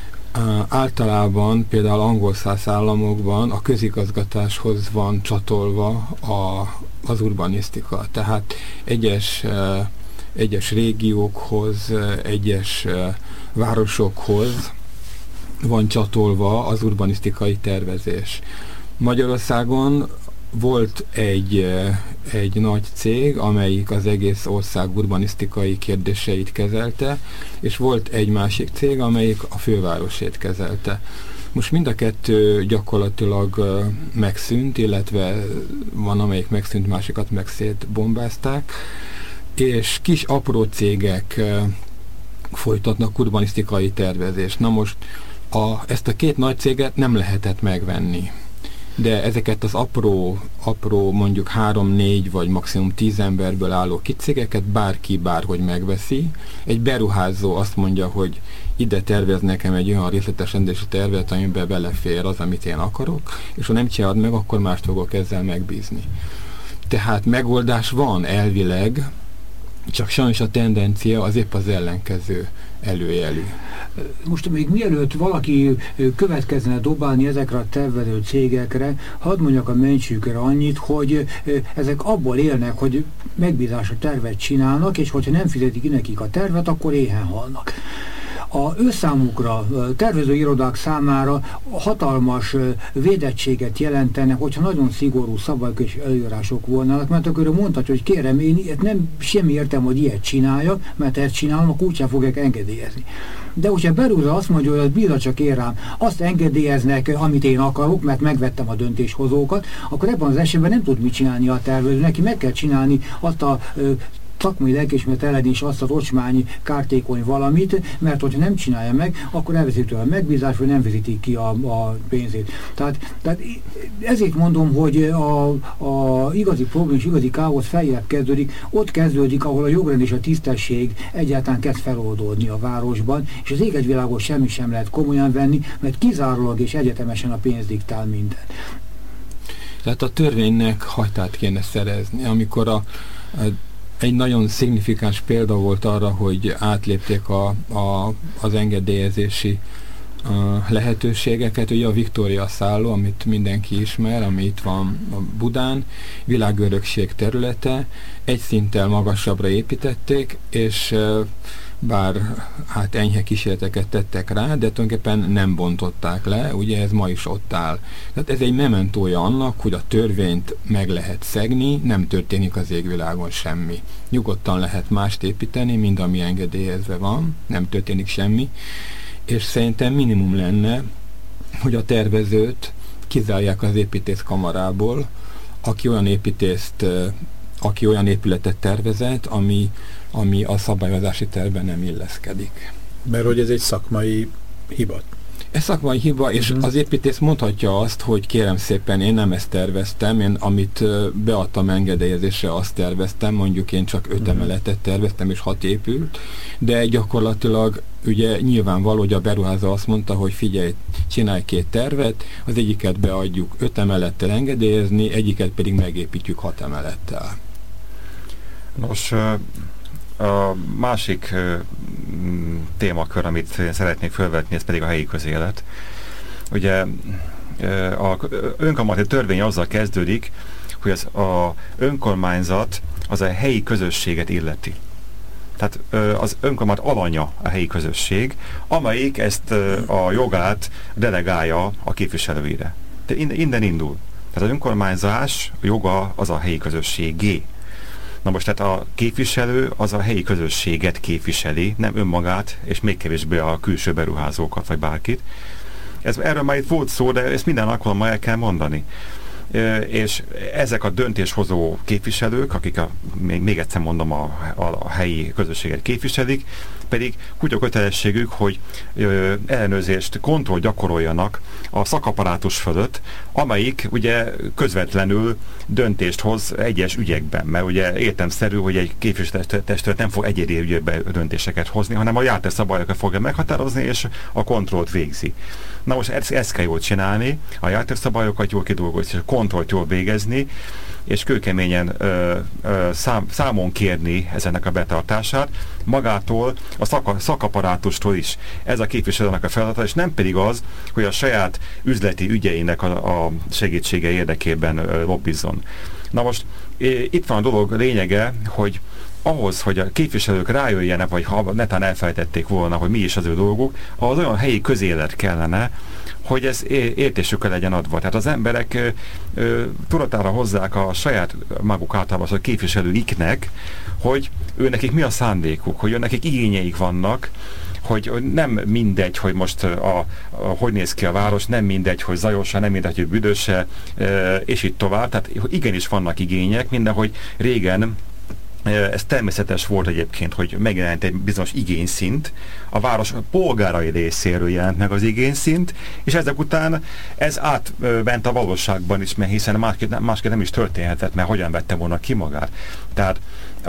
általában például angol száz államokban a közigazgatáshoz van csatolva a, az urbanisztika. Tehát egyes, egyes régiókhoz, egyes városokhoz van csatolva az urbanisztikai tervezés. Magyarországon volt egy, egy nagy cég, amelyik az egész ország urbanisztikai kérdéseit kezelte, és volt egy másik cég, amelyik a fővárosét kezelte. Most mind a kettő gyakorlatilag megszűnt, illetve van, amelyik megszűnt, másikat meg szétbombázták, és kis apró cégek folytatnak urbanisztikai tervezést. Na most a, ezt a két nagy céget nem lehetett megvenni. De ezeket az apró, apró mondjuk három-négy vagy maximum tíz emberből álló kis cégeket bárki bárhogy megveszi. Egy beruházó azt mondja, hogy ide tervez nekem egy olyan részletes rendezési tervet, amiben belefér az, amit én akarok, és ha nem csinálod meg, akkor mást fogok ezzel megbízni. Tehát megoldás van elvileg, csak sajnos a tendencia az épp az ellenkező előjelű. Most még mielőtt valaki következne dobálni ezekre a tervező cégekre, hadd mondjak a mentsükre annyit, hogy ezek abból élnek, hogy megbízásra tervet csinálnak, és hogyha nem fizetik ki nekik a tervet, akkor éhen halnak. A ő számukra, tervezőirodák számára hatalmas védettséget jelentene, hogyha nagyon szigorú szabályok és előírások volnának, mert akkor ő mondhatja, hogy kérem, én nem semmi értem, hogy ilyet csináljak, mert ezt csinálom, akkor úgysem fogják engedélyezni. De hogyha beruházó azt mondja, hogy az bízza csak én rám, azt engedélyeznek, amit én akarok, mert megvettem a döntéshozókat, akkor ebben az esetben nem tud mit csinálni a tervező. Neki meg kell csinálni azt a ö, szakmai lelkiismeret ellen is azt a rocsmányi, kártékony valamit, mert hogyha nem csinálja meg, akkor elveszi tőle a megbízás, vagy nem vezítik ki a, a pénzét. Tehát, tehát ezért mondom, hogy a, a igazi probléma és igazi káosz feljebb kezdődik, ott kezdődik, ahol a jogrend és a tisztesség egyáltalán kezd feloldódni a városban, és az égegyvilágon semmi sem lehet komolyan venni, mert kizárólag és egyetemesen a pénz diktál mindent. Tehát a törvénynek hajtát kéne szerezni, amikor a, a egy nagyon szignifikáns példa volt arra, hogy átlépték a, a, az engedélyezési a lehetőségeket. Ugye a Viktória szálló, amit mindenki ismer, ami itt van a Budán, világörökség területe, egy szinttel magasabbra építették, és bár hát enyhe kísérleteket tettek rá, de tulajdonképpen nem bontották le, ugye ez ma is ott áll. Tehát ez egy mementója annak, hogy a törvényt meg lehet szegni, nem történik az égvilágon semmi. Nyugodtan lehet mást építeni, mind ami engedélyezve van, nem történik semmi, és szerintem minimum lenne, hogy a tervezőt kizárják az építészkamarából, aki olyan építészt, aki olyan épületet tervezett, ami ami a szabályozási tervben nem illeszkedik. Mert hogy ez egy szakmai hiba. Ez szakmai hiba, és uh-huh. az építész mondhatja azt, hogy kérem szépen, én nem ezt terveztem, én amit beadtam engedélyezésre, azt terveztem, mondjuk én csak öt uh-huh. emeletet terveztem, és hat épült, de gyakorlatilag ugye nyilvánvaló, hogy a beruházó azt mondta, hogy figyelj, csinálj két tervet, az egyiket beadjuk öt emelettel engedélyezni, egyiket pedig megépítjük hat emelettel. Nos, a másik uh, témakör, amit szeretnék felvetni, ez pedig a helyi közélet. Ugye uh, a önkormányzati törvény azzal kezdődik, hogy az a önkormányzat az a helyi közösséget illeti. Tehát uh, az önkormányzat alanya a helyi közösség, amelyik ezt uh, a jogát delegálja a képviselőire. De innen indul. Tehát az önkormányzás joga az a helyi közösségé. Na most tehát a képviselő az a helyi közösséget képviseli, nem önmagát, és még kevésbé a külső beruházókat, vagy bárkit. Ez, erről már itt volt szó, de ezt minden alkalommal el kell mondani. E, és ezek a döntéshozó képviselők, akik a, még, még egyszer mondom, a, a, a helyi közösséget képviselik, pedig kutya kötelességük, hogy ö, ellenőrzést, kontroll gyakoroljanak a szakaparátus fölött, amelyik ugye közvetlenül döntést hoz egyes ügyekben, mert ugye értelemszerű, hogy egy képviselőtestület nem fog egyedi ügyekben döntéseket hozni, hanem a járteszabályokat fogja meghatározni, és a kontrollt végzi. Na most ezt, ezt kell jól csinálni, a járteszabályokat jól kidolgozni, és a kontrollt jól végezni, és kőkeményen ö, ö, szám, számon kérni ezennek a betartását, magától, a szaka, szakaparátustól is. Ez a képviselőnek a feladata, és nem pedig az, hogy a saját üzleti ügyeinek a, a segítsége érdekében ö, lobbizzon. Na most itt van a dolog lényege, hogy ahhoz, hogy a képviselők rájöjjenek, vagy ha netán elfelejtették volna, hogy mi is az ő dolguk, ahhoz olyan helyi közélet kellene, hogy ez értésükkel legyen adva. Tehát az emberek ö, ö, tudatára hozzák a saját maguk általában a képviselőiknek, hogy ő nekik mi a szándékuk, hogy ő nekik igényeik vannak, hogy nem mindegy, hogy most a, a, hogy néz ki a város, nem mindegy, hogy zajosa, nem mindegy, hogy büdöse, e, és így tovább. Tehát igenis vannak igények, mindenhogy régen ez természetes volt egyébként, hogy megjelent egy bizonyos igényszint, a város polgárai részéről jelent meg az igényszint, és ezek után ez átment a valóságban is, mert hiszen másképp, másképp nem is történhetett, mert hogyan vette volna ki magát. Tehát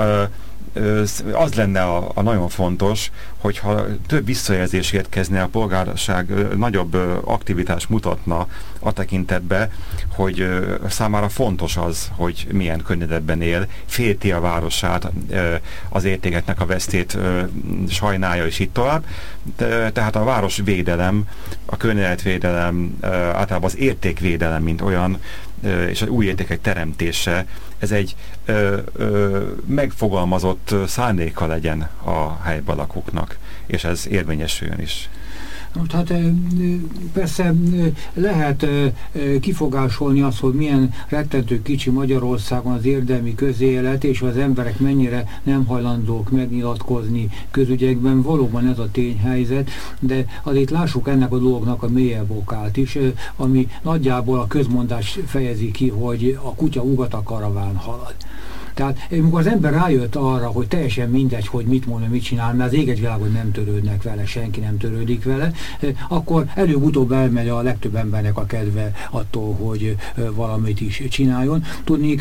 az lenne a, a nagyon fontos, hogyha több visszajelzés érkezne, a polgárság nagyobb aktivitást mutatna a tekintetbe, hogy számára fontos az, hogy milyen környezetben él, félti a városát, az értékeknek a vesztét sajnálja, és így tovább. De, tehát a városvédelem, a környezetvédelem, általában az értékvédelem, mint olyan, és az új értékek teremtése ez egy ö, ö, megfogalmazott szándéka legyen a helyben lakóknak, és ez érvényesüljön is. Most hát persze lehet kifogásolni azt, hogy milyen rettentő kicsi Magyarországon az érdemi közélet, és az emberek mennyire nem hajlandók megnyilatkozni közügyekben. Valóban ez a tényhelyzet, de azért lássuk ennek a dolognak a mélyebb okát is, ami nagyjából a közmondás fejezi ki, hogy a kutya ugat, a karaván halad. Tehát amikor az ember rájött arra, hogy teljesen mindegy, hogy mit mond, mit csinál, mert az ég egy világon nem törődnek vele, senki nem törődik vele, akkor előbb-utóbb elmegy a legtöbb embernek a kedve attól, hogy valamit is csináljon. Tudnék,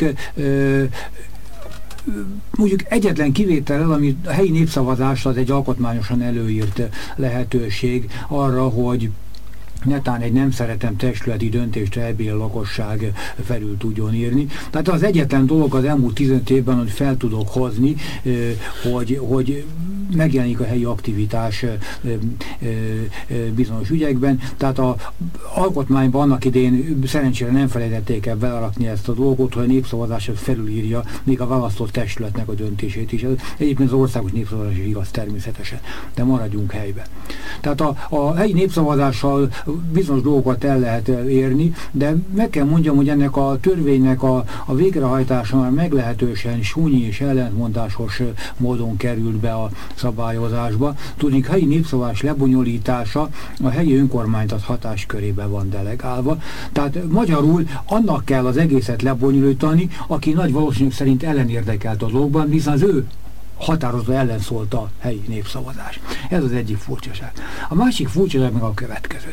mondjuk egyetlen kivétellel, ami a helyi népszavazás az egy alkotmányosan előírt lehetőség arra, hogy netán egy nem szeretem testületi döntést elbír lakosság felül tudjon írni. Tehát az egyetlen dolog az elmúlt tizenöt évben, hogy fel tudok hozni, hogy, hogy megjelenik a helyi aktivitás bizonyos ügyekben. Tehát az alkotmányban annak idén szerencsére nem felejtették el belerakni ezt a dolgot, hogy a népszavazás felülírja még a választott testületnek a döntését is. Egyébként az országos népszavazás is igaz természetesen, de maradjunk helyben. Tehát a, a helyi népszavazással bizonyos dolgokat el lehet érni, de meg kell mondjam, hogy ennek a törvénynek a, a végrehajtása már meglehetősen súnyi és ellentmondásos módon került be a szabályozásba. Tudni, helyi népszavazás lebonyolítása a helyi önkormányzat hatáskörébe van delegálva. Tehát magyarul annak kell az egészet lebonyolítani, aki nagy valószínűség szerint ellenérdekelt a dologban, hiszen az ő határozva ellen szólt a helyi népszavazás. Ez az egyik furcsaság. A másik furcsaság meg a következő.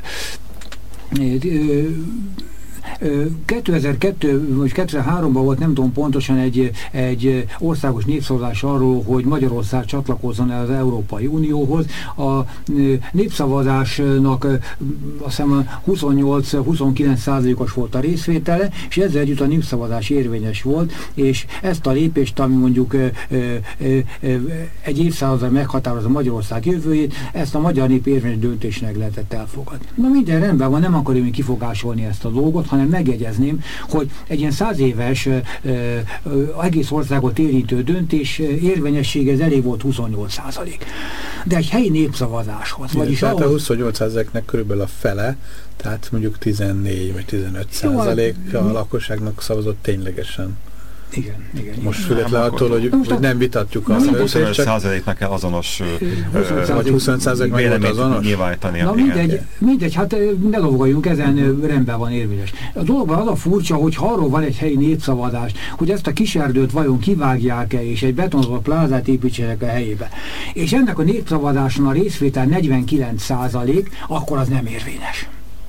kétezer-kettő vagy kétezer-háromban volt, nem tudom pontosan, egy, egy országos népszavazás arról, hogy Magyarország csatlakozzon el az Európai Unióhoz. A népszavazásnak azt hiszem huszonnyolc-huszonkilenc százalékos volt a részvétele, és ezzel együtt a népszavazás érvényes volt, és ezt a lépést, ami mondjuk ö, ö, ö, egy évszázadra meghatározza Magyarország jövőjét, ezt a magyar nép érvényes döntésnek lehetett elfogadni. Na minden rendben van, nem akarom én kifogásolni ezt a dolgot, hanem megjegyezném, hogy egy ilyen száz éves ö, ö, egész országot érintő döntés érvényessége ez elég volt huszonnyolc százalék. De egy helyi népszavazáshoz. Igen, vagyis tehát ahhoz, a huszonnyolc százaléknek körülbelül a fele, tehát mondjuk tizennégy vagy tizenöt százalék a lakosságnak szavazott ténylegesen. Igen, igen. Most igen. független attól, hogy, hogy nem vitatjuk azt. huszonöt százaléknak kell azonos vagy huszonöt százalék meg volt azonos? nyilvánítani. Na mindegy, mindegy, hát ne lovagoljunk, ezen rendben van érvényes. A dologban az a furcsa, hogy ha arról van egy helyi népszavazás, hogy ezt a kiserdőt vajon kivágják-e, és egy betonozott plázát építsenek a helyébe, és ennek a népszavazáson a részvétel negyvenkilenc százalék, akkor az nem érvényes.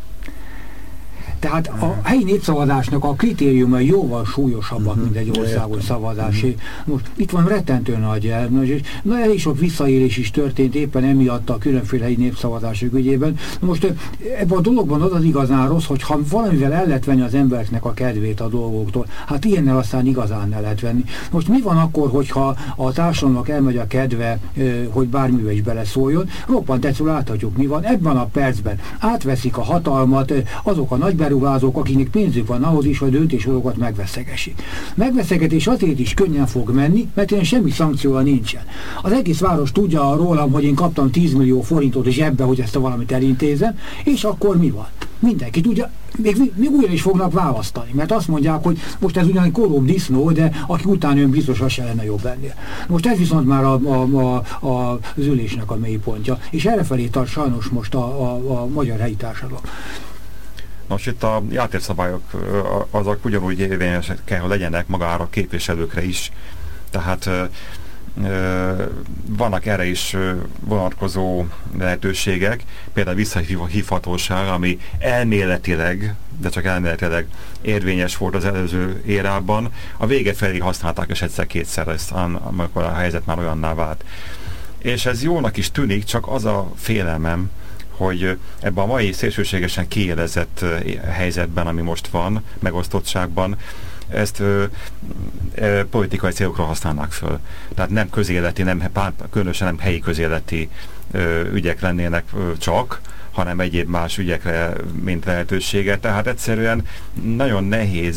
Tehát a helyi népszavazásnak a kritériumai jóval súlyosabbak, uh-huh. mint egy országos szavazásé. Uh-huh. Most itt van rettentő nagy elmondás, és na, elég sok visszaélés is történt éppen emiatt a különféle helyi népszavazások ügyében. Most ebben a dologban az az igazán rossz, hogy ha valamivel el lehet venni az embereknek a kedvét a dolgoktól, hát ilyennel aztán igazán el lehet venni. Most mi van akkor, hogyha a társadalomnak elmegy a kedve, hogy bármivel is beleszóljon? Roppant egyszerűen láthatjuk, mi van. Ebben a percben átveszik a hatalmat azok a nagy beruházók, akiknek pénzük van ahhoz is, hogy döntéshozókat megveszegessék. Megveszegetés azért is könnyen fog menni, mert ilyen semmi szankciója nincsen. Az egész város tudja rólam, hogy én kaptam tíz millió forintot és ebbe, hogy ezt a valamit elintézem, és akkor mi van? Mindenki tudja, még, még újra is fognak választani, mert azt mondják, hogy most ez ugyan egy korrupt disznó, de aki után jön, biztos, az se lenne jobb lennél. Most ez viszont már a, a, a, a, az ülésnek a mélypontja, és errefelé tart sajnos most a, a, a magyar helyi társadalom. Most itt a játékszabályok azok ugyanúgy érvényesek kell, hogy legyenek magára a képviselőkre is. Tehát ö, ö, vannak erre is vonatkozó lehetőségek, például visszahívhatóság, ami elméletileg, de csak elméletileg érvényes volt az előző érában. A vége felé használták, és egyszer-kétszer ezt, amikor a helyzet már olyanná vált. És ez jónak is tűnik, csak az a félelmem, hogy ebben a mai szélsőségesen kiélezett helyzetben, ami most van, megosztottságban, ezt ö, ö, politikai célokra használnák föl. Tehát nem közéleti, nem, különösen nem helyi közéleti ö, ügyek lennének ö, csak, hanem egyéb más ügyekre, mint lehetősége. Tehát egyszerűen nagyon nehéz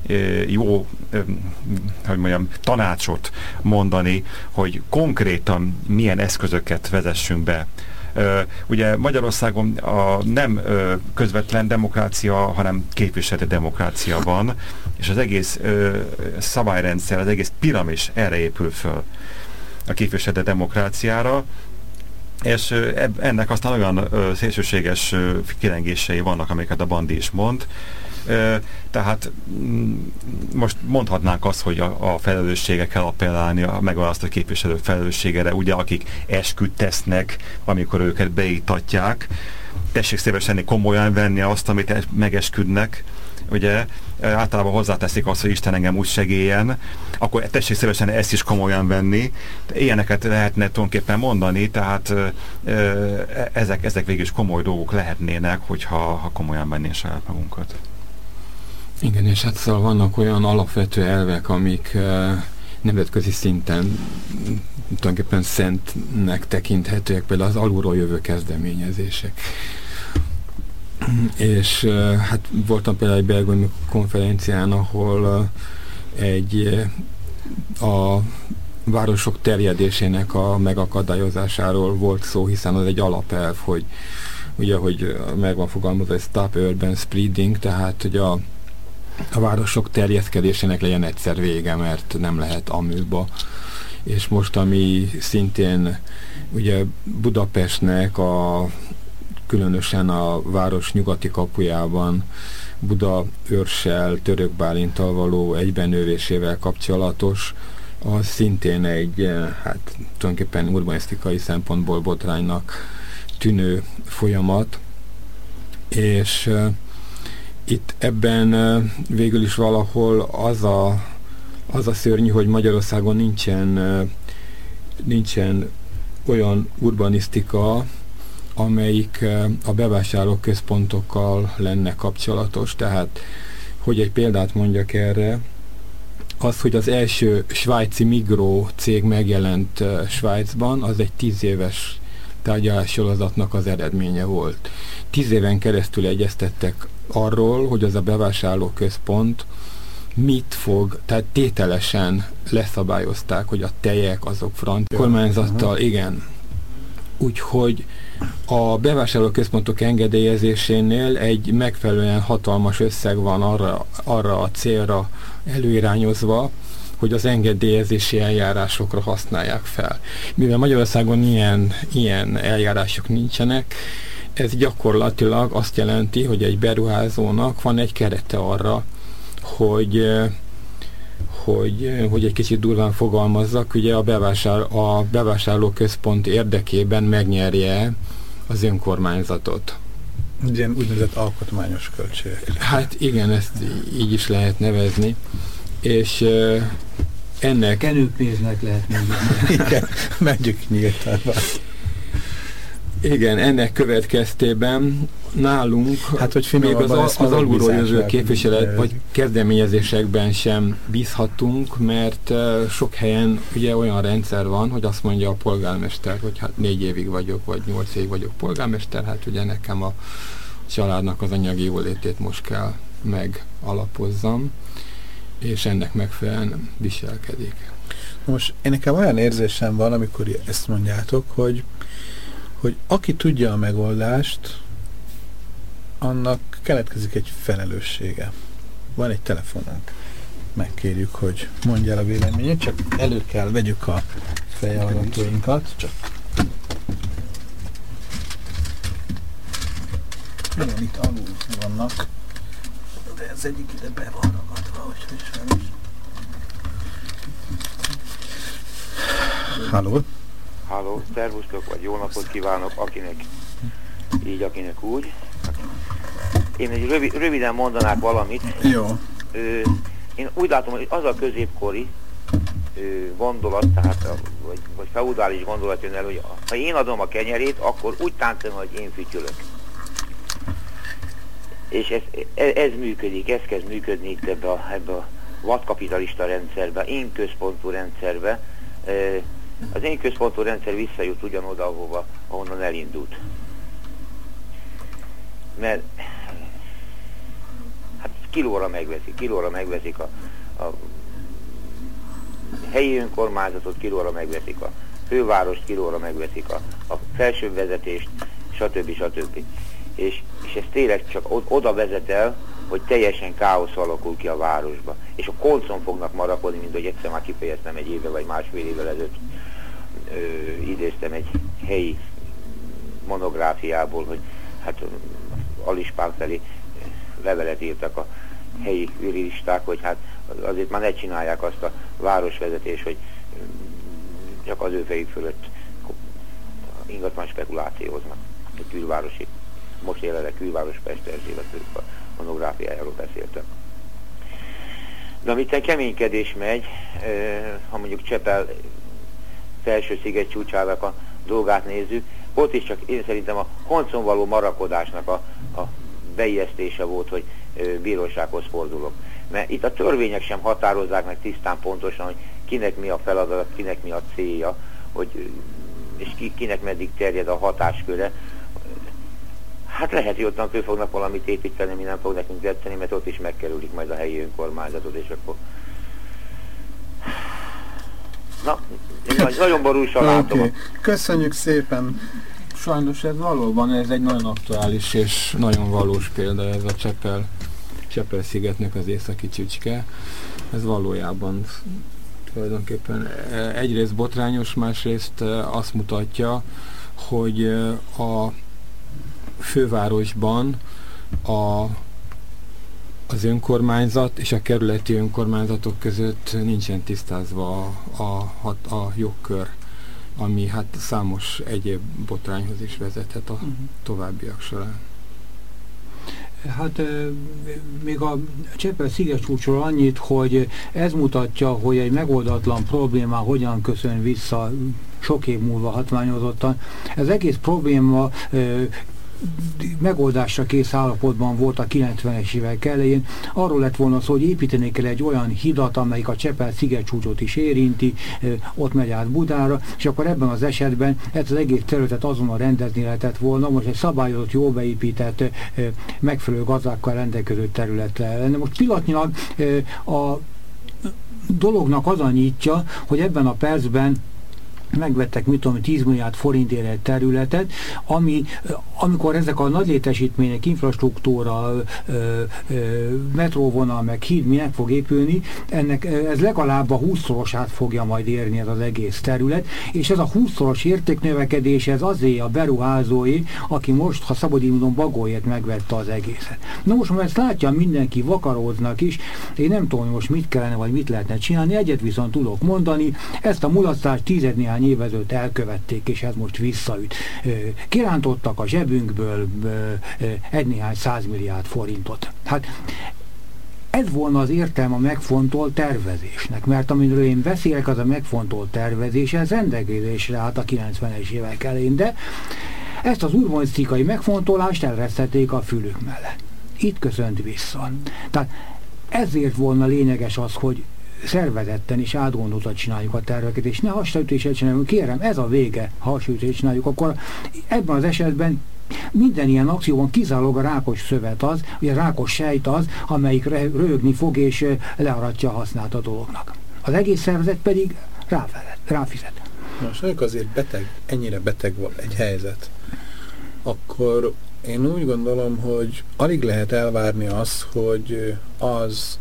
jó, hogy mondjam, tanácsot mondani, hogy konkrétan milyen eszközöket vezessünk be. Ugye Magyarországon a nem közvetlen demokrácia, hanem képviseleti demokrácia van, és az egész szabályrendszer, az egész piramis erre épül föl, a képviseleti demokráciára, és ennek aztán olyan szélsőséges kilengései vannak, amiket a Bandi is mond. Tehát most mondhatnánk azt, hogy a, a felelőssége kell appellálni a megválasztott képviselők felelősségére, ugye, akik esküt tesznek, amikor őket beiktatják. Tessék szívesen komolyan venni azt, amit megesküdnek, ugye, általában hozzáteszik azt, hogy Isten engem úgy segéljen, akkor tessék szívesen ezt is komolyan venni. Ilyeneket lehetne tulajdonképpen mondani, tehát ezek, ezek végül is komoly dolgok lehetnének, hogyha ha komolyan vennénk saját magunkat. Igen, és hát szóval vannak olyan alapvető elvek, amik uh, nemzetközi szinten tulajdonképpen szentnek tekinthetőek, például az alulról jövő kezdeményezések. És uh, hát voltam például egy belgiumi konferencián, ahol uh, egy uh, a városok terjedésének a megakadályozásáról volt szó, hiszen az egy alapelv, hogy ugye, hogy meg van fogalmazva, hogy stop urban spreading, tehát hogy a a városok terjeszkedésének legyen egyszer vége, mert nem lehet aműba. És most, ami szintén ugye Budapestnek a különösen a város nyugati kapujában Budaörssel, Török Bálinttal való egybenővésével kapcsolatos, az szintén egy, hát tulajdonképpen urbanisztikai szempontból botránynak tűnő folyamat, és itt ebben végül is valahol az a, az a szörnyű, hogy Magyarországon nincsen, nincsen olyan urbanisztika, amelyik a bevásárlóközpontokkal lenne kapcsolatos. Tehát, hogy egy példát mondjak erre, az, hogy az első svájci Migros cég megjelent Svájcban, az egy tíz éves tárgyalássorozatnak az eredménye volt. Tíz éven keresztül egyeztettek arról, hogy az a bevásárlóközpont mit fog, tehát tételesen leszabályozták, hogy a tejek azok francia kormányzattal, igen. Úgyhogy a bevásárlóközpontok engedélyezésénél egy megfelelően hatalmas összeg van arra, arra a célra előirányozva, hogy az engedélyezési eljárásokra használják fel. Mivel Magyarországon ilyen, ilyen eljárások nincsenek, ez gyakorlatilag azt jelenti, hogy egy beruházónak van egy kerete arra, hogy, hogy, hogy egy kicsit durván fogalmazzak, ugye a, bevásár, a bevásárlóközpont érdekében megnyerje az önkormányzatot. Ilyen úgynevezett alkotmányos költségek. Hát igen, ezt így is lehet nevezni. És uh, ennek... Kenőpénznek lehet mondani. Igen, megyük nyíltan. Igen, ennek következtében nálunk hát, hogy még az, az, az alulról jövő képviselet vagy kezdeményezésekben sem bízhatunk, mert uh, sok helyen ugye olyan rendszer van, hogy azt mondja a polgármester, hogy hát négy évig vagyok, vagy nyolc évig vagyok polgármester, hát ugye nekem a családnak az anyagi jólétét most kell megalapozzam, és ennek megfelelően viselkedik. Most én nekem olyan érzésem van, amikor ezt mondjátok, hogy, hogy aki tudja a megoldást, annak keletkezik egy felelőssége. Van egy telefonunk. Megkérjük, hogy mondja el a véleményét, csak elő kell vegyük a fejhallgatóinkat. Csak. Igen, itt alul vannak, de ez egyik ide be van ragadva, úgyhogy sajnos. Halló? Halló, szervusztok, vagy jó napot kívánok, akinek így, akinek úgy. Én egy rövid, röviden mondanák valamit. Jó. Ö, én úgy látom, hogy az a középkori ö, gondolat, tehát a, vagy, vagy feudális gondolat jön el, hogy ha én adom a kenyerét, akkor úgy táncolom, hogy én fütyülök. És ez, ez, ez működik, ez kezd működni itt ebbe a, ebbe a vadkapitalista rendszerbe, én központú rendszerbe. Az én központú rendszer visszajut ugyanoda, ahova, ahonnan elindult. Mert hát kilóra megveszik, kilóra megveszik a, a helyi önkormányzatot, kilóra megveszik a fővárost, kilóra megveszik a, a felsőbb vezetést, stb. stb. És, és ez tényleg csak oda vezet el, hogy teljesen káosz alakul ki a városba. És a koncon fognak marakodni, mint hogy egyszer már kifejeztem egy éve vagy másfél évvel ezelőtt, ö, idéztem egy helyi monográfiából, hogy hát Alispán felé levelet írtak a helyi ürilisták, hogy hát azért már ne csinálják azt a városvezetés, hogy csak az ő fejük fölött ingatlan spekulációznak. Egy külvárosi, most jelenleg külváros Pest Erzsébet a monográfiájáról beszéltem. De amit keménykedés megy, ha mondjuk Csepel felső sziget csúcsának a dolgát nézzük, ott is csak én szerintem a koncon való marakodásnak a, a beijesztése volt, hogy bírósághoz fordulok. Mert itt a törvények sem határozzák meg tisztán pontosan, hogy kinek mi a feladat, kinek mi a célja, hogy, és ki, kinek meddig terjed a hatásköre. Hát lehet, hogy ottan föl fognak valamit építeni, mi nem fog nekünk tetszeni, mert ott is megkerülik majd a helyi önkormányzatot, és akkor... Na, én nagyon borúsan látom. Okay. Köszönjük szépen! Sajnos ez valóban, ez egy nagyon aktuális és nagyon valós példa, ez a Csepel, Csepel szigetnek az északi csücske. Ez valójában tulajdonképpen egyrészt botrányos, másrészt azt mutatja, hogy a fővárosban a, az önkormányzat és a kerületi önkormányzatok között nincsen tisztázva a, a, a jogkör, ami hát számos egyéb botrányhoz is vezethet a továbbiak során. Hát még a Csepel szigetcsúcsról annyit, hogy ez mutatja, hogy egy megoldatlan probléma hogyan köszön vissza sok év múlva hatványozottan. Ez egész probléma megoldásra kész állapotban volt a kilencvenes évek elején. Arról lett volna szó, hogy építeni kell egy olyan hidat, amelyik a Csepel szigetcsúcsot is érinti, ott megy át Budára, és akkor ebben az esetben ezt az egész területet azonnal rendezni lehetett volna, most egy szabályozott, jól beépített, megfelelő gazdákkal rendelkező terület lenne. Most pillanatnyilag a dolognak az a nyitja, hogy ebben a percben megvettek, mit tudom, tíz milliárd forintért egy területet, ami, amikor ezek a nagy létesítmények, infrastruktúra, ö, ö, metróvonal, meg híd minek fog épülni, ennek ez legalább a húszszorosát fogja majd érni ez az egész terület, és ez a húszszoros értéknövekedés, ez azért a beruházói, aki most, ha szabad így mondom, bagóért megvette az egészet. Na most, mert ezt látja mindenki, vakaróznak is, én nem tudom, hogy most mit kellene, vagy mit lehetne csinálni, egyet viszont tudok mondani, ezt a mulasztást tizednéhány évezőt elkövették, és ez most visszaüt. Kirántottak a zsebünkből egy-néhány százmilliárd forintot. Hát ez volna az értelme a megfontolt tervezésnek, mert amiről én beszélek, az a megfontolt tervezés, ez rendelkezésre állt a kilencvenes évek elején, de ezt az urbanisztikai megfontolást elvesztették a fülük mellett. Itt köszönt vissza. Tehát ezért volna lényeges az, hogy szervezetten és átgondoltan csináljuk a terveket, és ne hasraütéssel csináljuk. Kérem, ez a vége, ha hasraütéssel csináljuk, akkor ebben az esetben minden ilyen akcióban kizárólag a rákos szövet az, vagy a rákos sejt az, amelyik röhögni fog és learatja a hasznát a dolognak. Az egész szervezet pedig ráfizet. ráfizet. Most amikor azért beteg, ennyire beteg van egy helyzet, akkor én úgy gondolom, hogy alig lehet elvárni azt, hogy az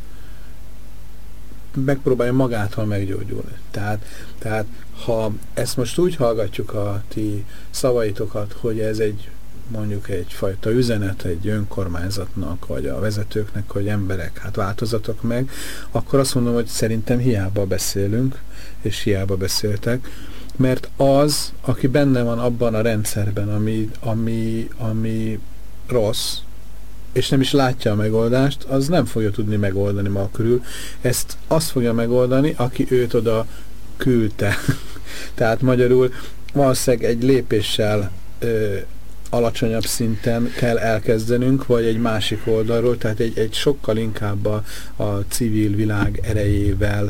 megpróbálja magától meggyógyulni. Tehát, tehát ha ezt most úgy hallgatjuk a ti szavaitokat, hogy ez egy mondjuk egyfajta üzenet egy önkormányzatnak, vagy a vezetőknek, hogy emberek, hát változatok meg, akkor azt mondom, hogy szerintem hiába beszélünk, és hiába beszéltek, mert az, aki benne van abban a rendszerben, ami, ami, ami rossz, és nem is látja a megoldást, az nem fogja tudni megoldani maga körül. Ezt azt fogja megoldani, aki őt oda küldte. Tehát magyarul valószínűleg egy lépéssel ö, alacsonyabb szinten kell elkezdenünk, vagy egy másik oldalról, tehát egy, egy sokkal inkább a, a civil világ erejével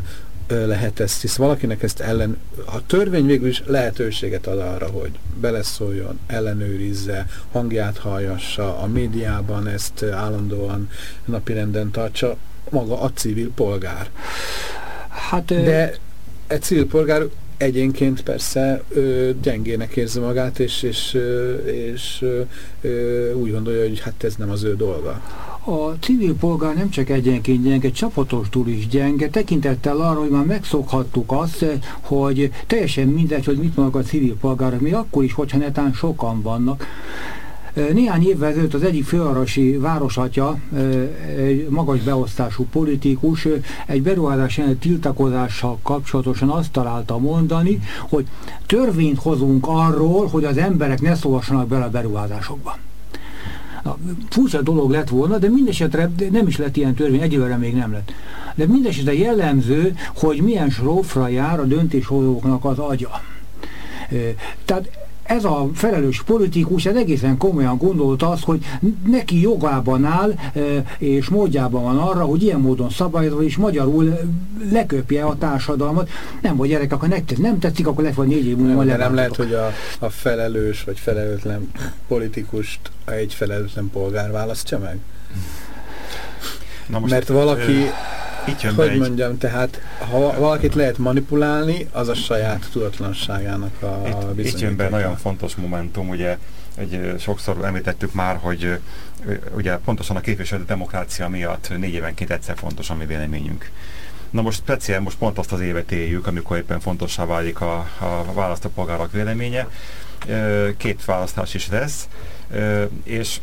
lehet ezt, hisz valakinek ezt ellen, a törvény végül is lehetőséget ad arra, hogy beleszóljon, ellenőrizze, hangját halljassa, a médiában ezt állandóan napirenden tartsa, maga a civil polgár. Hát, de egy civil polgár egyénként persze ö, gyengének érzi magát, és, és, ö, és ö, úgy gondolja, hogy hát ez nem az ő dolga. A civil polgár nem csak egyenként gyenge, csapatostul is gyenge, tekintettel arra, hogy már megszokhattuk azt, hogy teljesen mindegy, hogy mit mondnak a civil polgárok, még akkor is, hogyha netán sokan vannak. Néhány évvel ezelőtt az egyik fővárosi városatya, egy magas beosztású politikus egy beruházás elleni tiltakozással kapcsolatosan azt találta mondani, hogy törvényt hozunk arról, hogy az emberek ne szólhassanak bele a beruházásokba. Furcsa dolog lett volna, de mindesetre nem is lett ilyen törvény, egyelőre még nem lett. De mindesetre jellemző, hogy milyen srófra jár a döntéshozóknak az agya. Tehát ez a felelős politikus ez egészen komolyan gondolta azt, hogy neki jogában áll és módjában van arra, hogy ilyen módon szabályozva és magyarul leköpje a társadalmat. Nem, hogy gyerekek, akkor nektek nem tetszik, akkor lesz vagy négy év múlva. Nem, nem lehet, hogy a, a felelős vagy felelőtlen politikust egy felelőtlen polgár választja meg? Na most, Mert valaki... Hogy mondjam, tehát ha valakit lehet manipulálni, az a saját tudatlanságának a bizonyítéka. Itt jön be nagyon fontos momentum, ugye egy, sokszor említettük már, hogy ugye pontosan a képviselő demokrácia miatt négy évenként egyszer fontos a mi véleményünk. Na most speciál, most pont azt az évet éljük, amikor éppen fontossá válik a, a választópolgárok véleménye. Két választás is lesz, és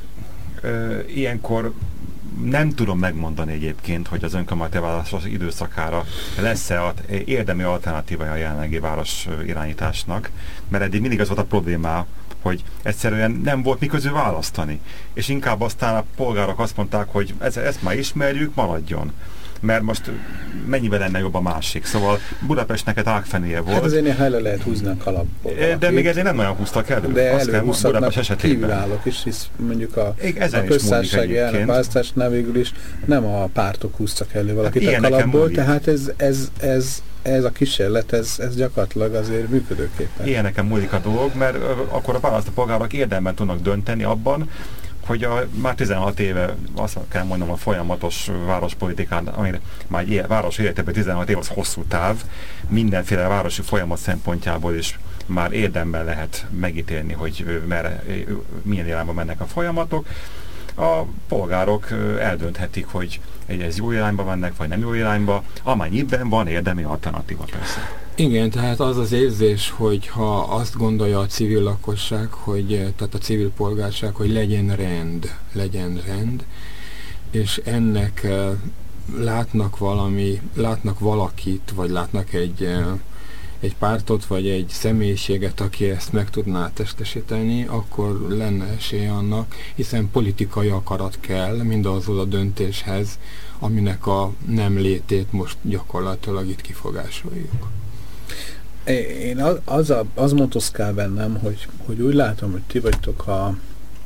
ilyenkor nem tudom megmondani egyébként, hogy az önkormányzati választás időszakára lesz-e érdemi alternatívája a jelenlegi város irányításnak, mert eddig mindig az volt a probléma, hogy egyszerűen nem volt mi közül választani. És inkább aztán a polgárok azt mondták, hogy ezt, ezt már ismerjük, maradjon. Mert most mennyivel lenne jobb a másik. Szóval Budapest neked ágfenéje volt. Hát azért néha elő lehet húzni a kalapból. De még ezért nem nagyon húztak elő. De előhúzhatnak kívülállók is, hisz mondjuk a, a köztársasági elnökválasztásnál végül is nem a pártok húztak elő valakit hát a kalapból, tehát ez, ez, ez, ez a kísérlet, ez, ez gyakorlatilag azért működőképpen. Ilyeneken múlik a dolog, mert akkor a választópolgárok érdemben tudnak dönteni abban, hogy a, már tizenhat éve, azt kell mondom, a folyamatos várospolitikán, ami már egy város életében tizenhat év az hosszú táv, mindenféle városi folyamat szempontjából is már érdemben lehet megítélni, hogy merre, milyen irányba mennek a folyamatok. A polgárok eldönthetik, hogy ez jó irányba mennek, vagy nem jó irányba, amennyiben van érdemi alternatíva persze. Igen, tehát az az érzés, hogy ha azt gondolja a civil lakosság, hogy, tehát a civil polgárság, hogy legyen rend, legyen rend, és ennek uh, látnak valami, látnak valakit, vagy látnak egy, uh, egy pártot, vagy egy személyiséget, aki ezt meg tudná testesíteni, akkor lenne esély annak, hiszen politikai akarat kell mindazról a döntéshez, aminek a nem létét most gyakorlatilag itt kifogásoljuk. Én az, az, a, az motoszkál bennem, hogy, hogy úgy látom, hogy ti vagytok a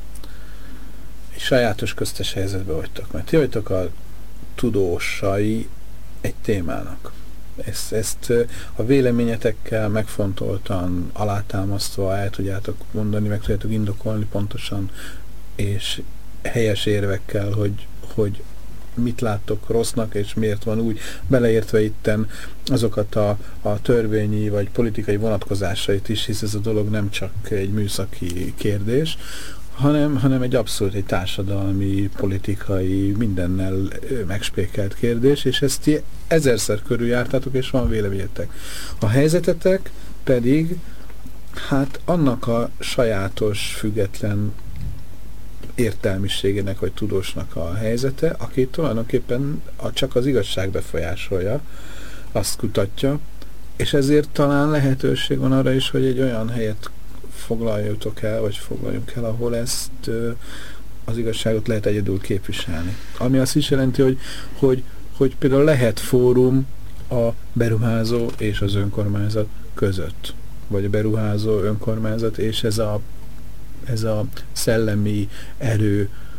egy sajátos köztes helyzetben vagytok, mert ti vagytok a tudósai egy témának. Ezt, ezt a véleményetekkel megfontoltan, alátámasztva el tudjátok mondani, meg tudjátok indokolni pontosan, és helyes érvekkel, hogy, hogy mit láttok rossznak, és miért van úgy, beleértve itten azokat a, a törvényi vagy politikai vonatkozásait is, hisz ez a dolog nem csak egy műszaki kérdés, hanem, hanem egy abszolút egy társadalmi, politikai, mindennel megspékelt kérdés, és ezt ti ezerszer körüljártátok, és van véleményetek. A helyzetetek pedig hát annak a sajátos, független értelmiségének vagy tudósnak a helyzete, aki tulajdonképpen a, csak az igazság befolyásolja, azt kutatja, és ezért talán lehetőség van arra is, hogy egy olyan helyet foglaljatok el, vagy foglaljunk el, ahol ezt az igazságot lehet egyedül képviselni. Ami azt is jelenti, hogy, hogy, hogy például lehet fórum a beruházó és az önkormányzat között, vagy a beruházó önkormányzat és ez a ez a szellemi erő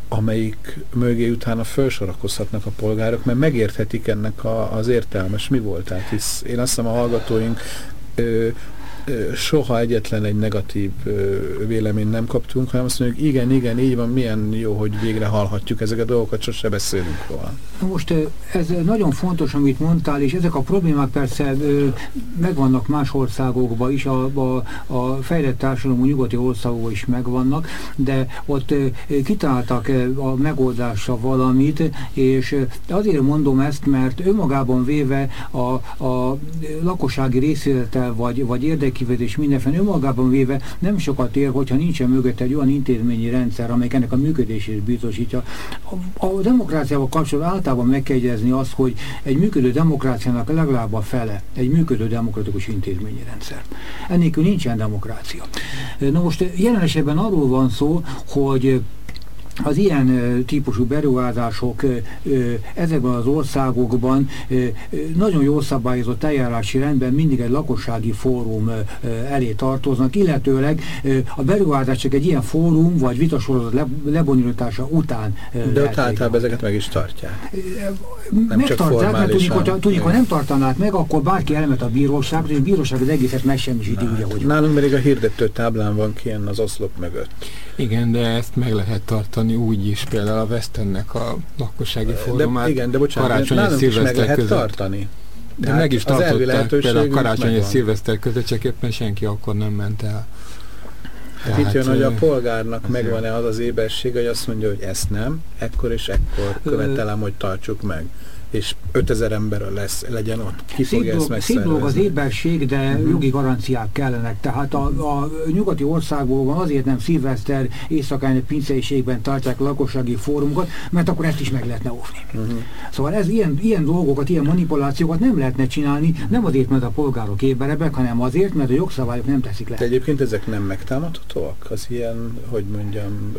amelyik mögé utána felsorakozhatnak a polgárok, mert megérthetik ennek a, az értelmes mi voltát, hisz én azt hiszem a hallgatóink ö, ö, soha egyetlen egy negatív ö, véleményt nem kaptunk, hanem azt mondjuk, igen, igen, így van, milyen jó, hogy végre hallhatjuk ezeket a dolgokat, sose beszélünk róla. Most ez nagyon fontos, amit mondtál, és ezek a problémák persze megvannak más országokban is, a, a, a fejlett társadalomú nyugati országokban is megvannak, de ott kitaláltak a megoldásra valamit, és azért mondom ezt, mert önmagában véve a, a lakossági részvétel vagy, vagy érdekkifejezés mindenféle önmagában véve nem sokat ér, hogyha nincsen mögött egy olyan intézményi rendszer, amelyik ennek a működését biztosítja. A, a demokráciával kapcsolatban általában meg kell jegyezni azt, hogy egy működő demokráciának legalább a fele egy működő demokratikus intézményi rendszer. Ennélkül nincsen demokrácia. Na most jelen esetben arról van szó, hogy az ilyen típusú beruházások ezekben az országokban nagyon jól szabályozott eljárási rendben mindig egy lakossági fórum elé tartoznak, illetőleg a beruházás csak egy ilyen fórum vagy vitasorozat lebonyolítása után. De ott általában ezeket meg is tartják. Nem Megtartják, mert tudjuk, hogy, tudjuk, ha nem tartanák meg, akkor bárki elmet a bíróságot, és a bíróság az egészet megsemmisíti, ugye, hogy nálunk még a hirdető táblán van ki ilyen az oszlop mögött. Igen, de ezt meg lehet tartani úgy is, például a Westernnek a lakossági fórumát. De, igen, de bocsánat, nálunk is meg lehet között. tartani. De hát meg is tartották, például a karácsony és szilveszter között, csak éppen senki akkor nem ment el. Hát itt jön, hogy a polgárnak megvan-e az az éberség, hogy azt mondja, hogy ezt nem, ekkor és ekkor követelem, hogy tartsuk meg. És ötezer ember lesz, legyen ott. Ki fogja ezt megszervezni? Szép dolog az éberség, de uh-huh. jogi garanciák kellenek. Tehát a, a nyugati országokban azért nem szilveszter, éjszakány pinceiségben tartják lakossági fórumokat, mert akkor ezt is meg lehetne óvni. Uh-huh. Szóval ez, ilyen, ilyen dolgokat, ilyen manipulációkat nem lehetne csinálni, nem azért, mert a polgárok éberebbek, hanem azért, mert a jogszabályok nem teszik le. De egyébként ezek nem megtámadhatóak? Az ilyen, hogy mondjam,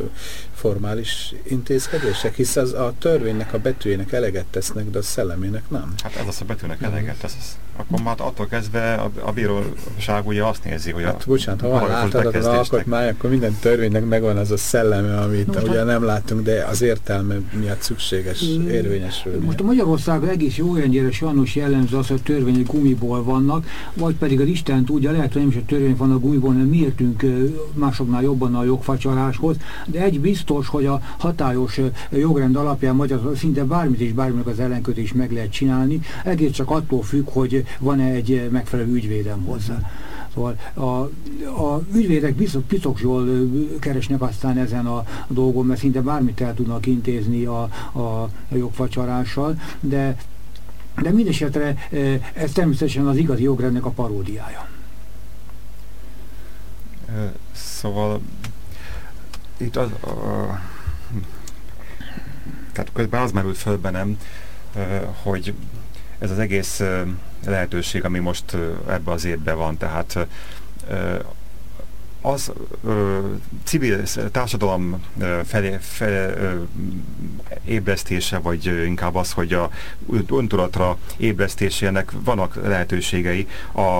formális intézkedések? Hisz az a törvénynek a betűjének eleget tesznek, de a szellemének nem. Hát ez az a betűnek eleget tesz. Akkor már attól kezdve a, a bíróság ugye azt nézi, hogy hát, a... bocsánat, ha van átadott az alkotmány, akkor minden törvénynek megvan az a szelleme, amit no, ugye nem látunk, de az értelme miatt szükséges érvényesülni. Most a Magyarországon egész jó olyannyira sajnos jellemző az, hogy törvények gumiból vannak, vagy pedig az Isten tudja, lehet, hogy nem is a törvények vannak gumiból, hanem mi értünk másoknál jobban a jogfacsaráshoz, de egy biztos, hogy a hatályos jogrend alapján Magyarországon szinte bármit és bárminek az ellenkötés meg lehet csinálni, egész csak attól függ, hogy van-e egy megfelelő ügyvédem hozzá. Szóval a, a ügyvédek biztos, biztos jól keresnek aztán ezen a dolgon, mert szinte bármit el tudnak intézni a, a jogfacsarással, de, de mindesetre ez természetesen az igazi jogrendnek a paródiája. Szóval itt az, a, tehát közben az merült föl bennem, hogy ez az egész lehetőség, ami most ebben az évben van, tehát az civil társadalom felé, felé ébresztése, vagy inkább az, hogy a öntudatra ébresztésének vannak lehetőségei a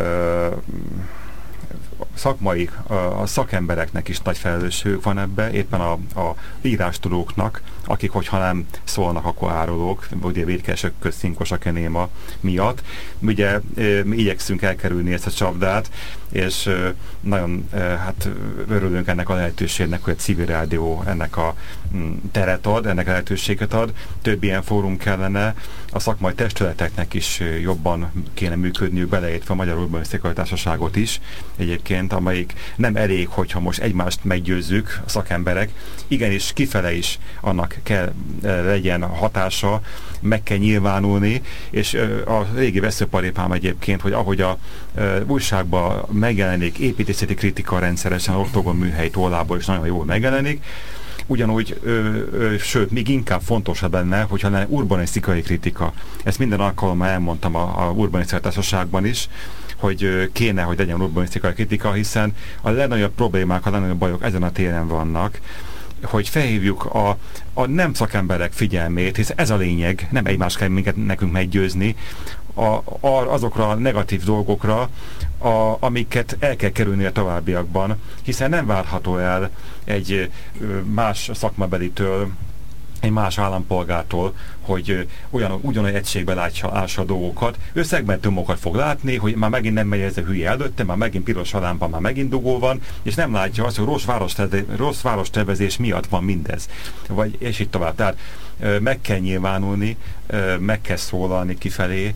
szakmai, a szakembereknek is nagy felelősségük van ebbe, éppen a, a írástudóknak, akik, hogyha nem szólnak, akkor árulók, ugye védkeresők közt szinkos kenéma miatt. Ugye mi igyekszünk elkerülni ezt a csapdát, és nagyon hát örülünk ennek a lehetőségnek, hogy a civil rádió ennek a teret ad, ennek lehetőséget ad. Több ilyen fórum kellene, a szakmai testületeknek is jobban kéne működniük, beleértve a Magyar Urbanisztikai Társaságot is egyébként, amelyik nem elég, hogyha most egymást meggyőzzük, a szakemberek, igenis kifele is annak kell legyen hatása, meg kell nyilvánulni, és a régi veszőparipám egyébként, hogy ahogy a újságban megjelenik építészeti kritika rendszeresen, Oktogon műhely tollából is nagyon jól megjelenik, ugyanúgy, ö, ö, sőt, még inkább fontosabb lenne, hogyha lenne urbanisztikai kritika. Ezt minden alkalommal elmondtam a, a urbanisztikai társaságban is, hogy ö, kéne, hogy legyen urbanisztikai kritika, hiszen a legnagyobb problémák, a legnagyobb bajok ezen a téren vannak, hogy felhívjuk a, a nem szakemberek figyelmét, hisz ez a lényeg, nem egymás kell minket nekünk meggyőzni, a, a, azokra a negatív dolgokra, a, amiket el kell kerülni a továbbiakban, hiszen nem várható el egy más szakmabelitől, egy más állampolgártól, hogy olyan, ugyanolyan egységben látsa, lássa a dolgokat. Ő szegmentumokat fog látni, hogy már megint nem megy ez a hülye előtte, már megint piros a lámpa, már megint dugó van, és nem látja azt, hogy rossz várostervezés, rossz várostervezés miatt van mindez. Vagy, és így tovább. Tehát meg kell nyilvánulni, meg kell szólalni kifelé,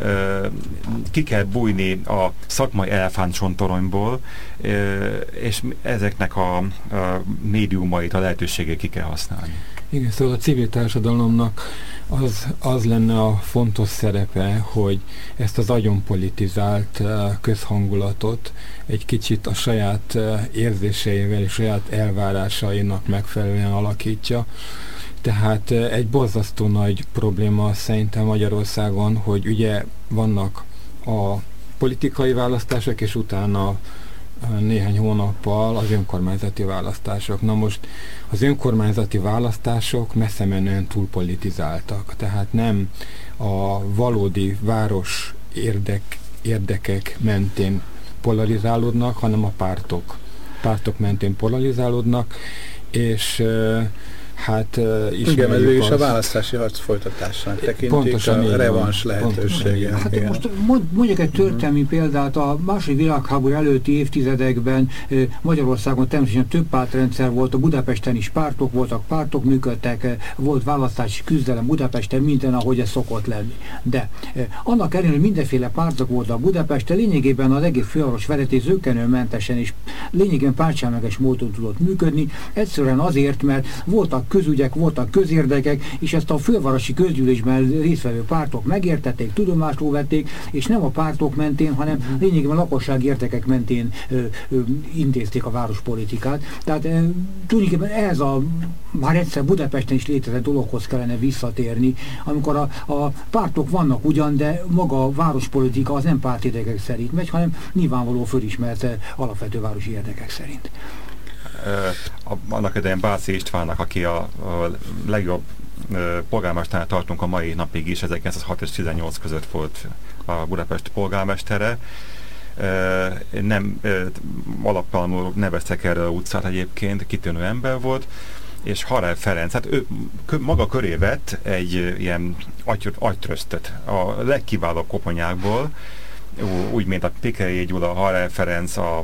ki kell bújni a szakmai elefántcsontoronyból, és ezeknek a, a médiumait, a lehetőségét ki kell használni. Igen, szóval a civil társadalomnak az, az lenne a fontos szerepe, hogy ezt az agyon politizált közhangulatot egy kicsit a saját érzéseivel és saját elvárásainak megfelelően alakítja. Tehát egy borzasztó nagy probléma szerintem Magyarországon, hogy ugye vannak a politikai választások, és utána néhány hónappal az önkormányzati választások. Na most az önkormányzati választások messze menően túlpolitizáltak, tehát nem a valódi város érdek, érdekek mentén polarizálódnak, hanem a pártok. Pártok mentén polarizálódnak, és hát uh, igen, ez is a választási harc folytatásának tekintik, a revans lehetősége. Hát most mondjuk egy történelmi példát, a második világháború előtti évtizedekben Magyarországon természetesen több pártrendszer volt, a Budapesten is pártok voltak, pártok működtek, volt választási küzdelem Budapesten, minden, ahogy ez szokott lenni. De annak ellenére, hogy mindenféle pártok voltak Budapesten, lényegében az egész főváros vezetés zökkenőmentesen és lényegében pártsemleges módon tudott működni, egyszerűen azért, mert voltak közügyek, voltak közérdekek, és ezt a fővárosi közgyűlésben résztvevő pártok megértették, tudomásul vették, és nem a pártok mentén, hanem lényegében a lakossági érdekek mentén ö, ö, intézték a várospolitikát. Tehát ö, tulajdonképpen ez a már egyszer Budapesten is létezett dologhoz kellene visszatérni, amikor a, a pártok vannak ugyan, de maga a várospolitika az nem pártérdekek szerint megy, hanem nyilvánvaló fölismert alapvető városi érdekek szerint. Annak idején Báci Istvánnak, aki a, a legjobb polgármesternek tartunk a mai napig is, ezerkilencszázhat és tizennyolc között volt a budapesti polgármestere. Nem alaptalanul neveztek erre a utcát egyébként, kitűnő ember volt, és Harel Ferenc, hát ő maga köré vett egy ilyen agytröztöt a legkiválóbb koponyákból, úgy, mint a Pikei Gyula, Harel Ferenc, a, a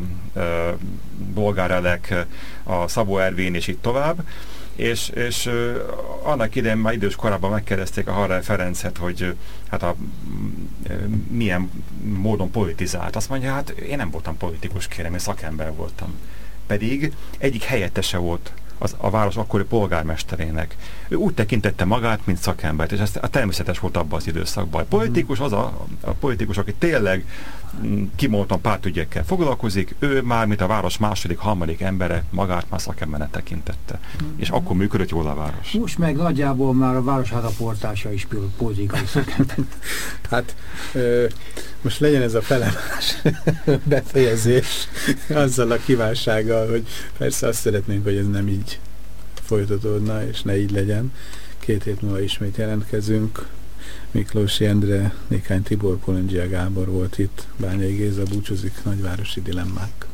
Bolgár Elek, a Szabó Ervin, és így tovább. És, és annak idején már idős korában megkérdezték a Harel Ferencet, hogy hát a, milyen módon politizált. Azt mondja, hát én nem voltam politikus, kérem, én szakember voltam. Pedig egyik helyettese volt az, a város akkori polgármesterének. Ő úgy tekintette magát, mint szakembert, és ez a természetes volt abban az időszakban. A politikus az a, a politikus, aki tényleg kimondottan pártügyekkel foglalkozik, ő már, mint a város második, harmadik embere, magát már szakembernek tekintette. Mm. És akkor működött jól a város. Most meg nagyjából már a városházaportása is politikai szakember. Hát ö, most legyen ez a felemás befejezés azzal a kívánsággal, hogy persze azt szeretnénk, hogy ez nem így folytatódna, és ne így legyen. Két hét múlva ismét jelentkezünk. Miklósi Endre, Dékány Tibor, Kolondzsia Gábor volt itt, Bányai Géza búcsúzik, Nagyvárosi Dilemmák.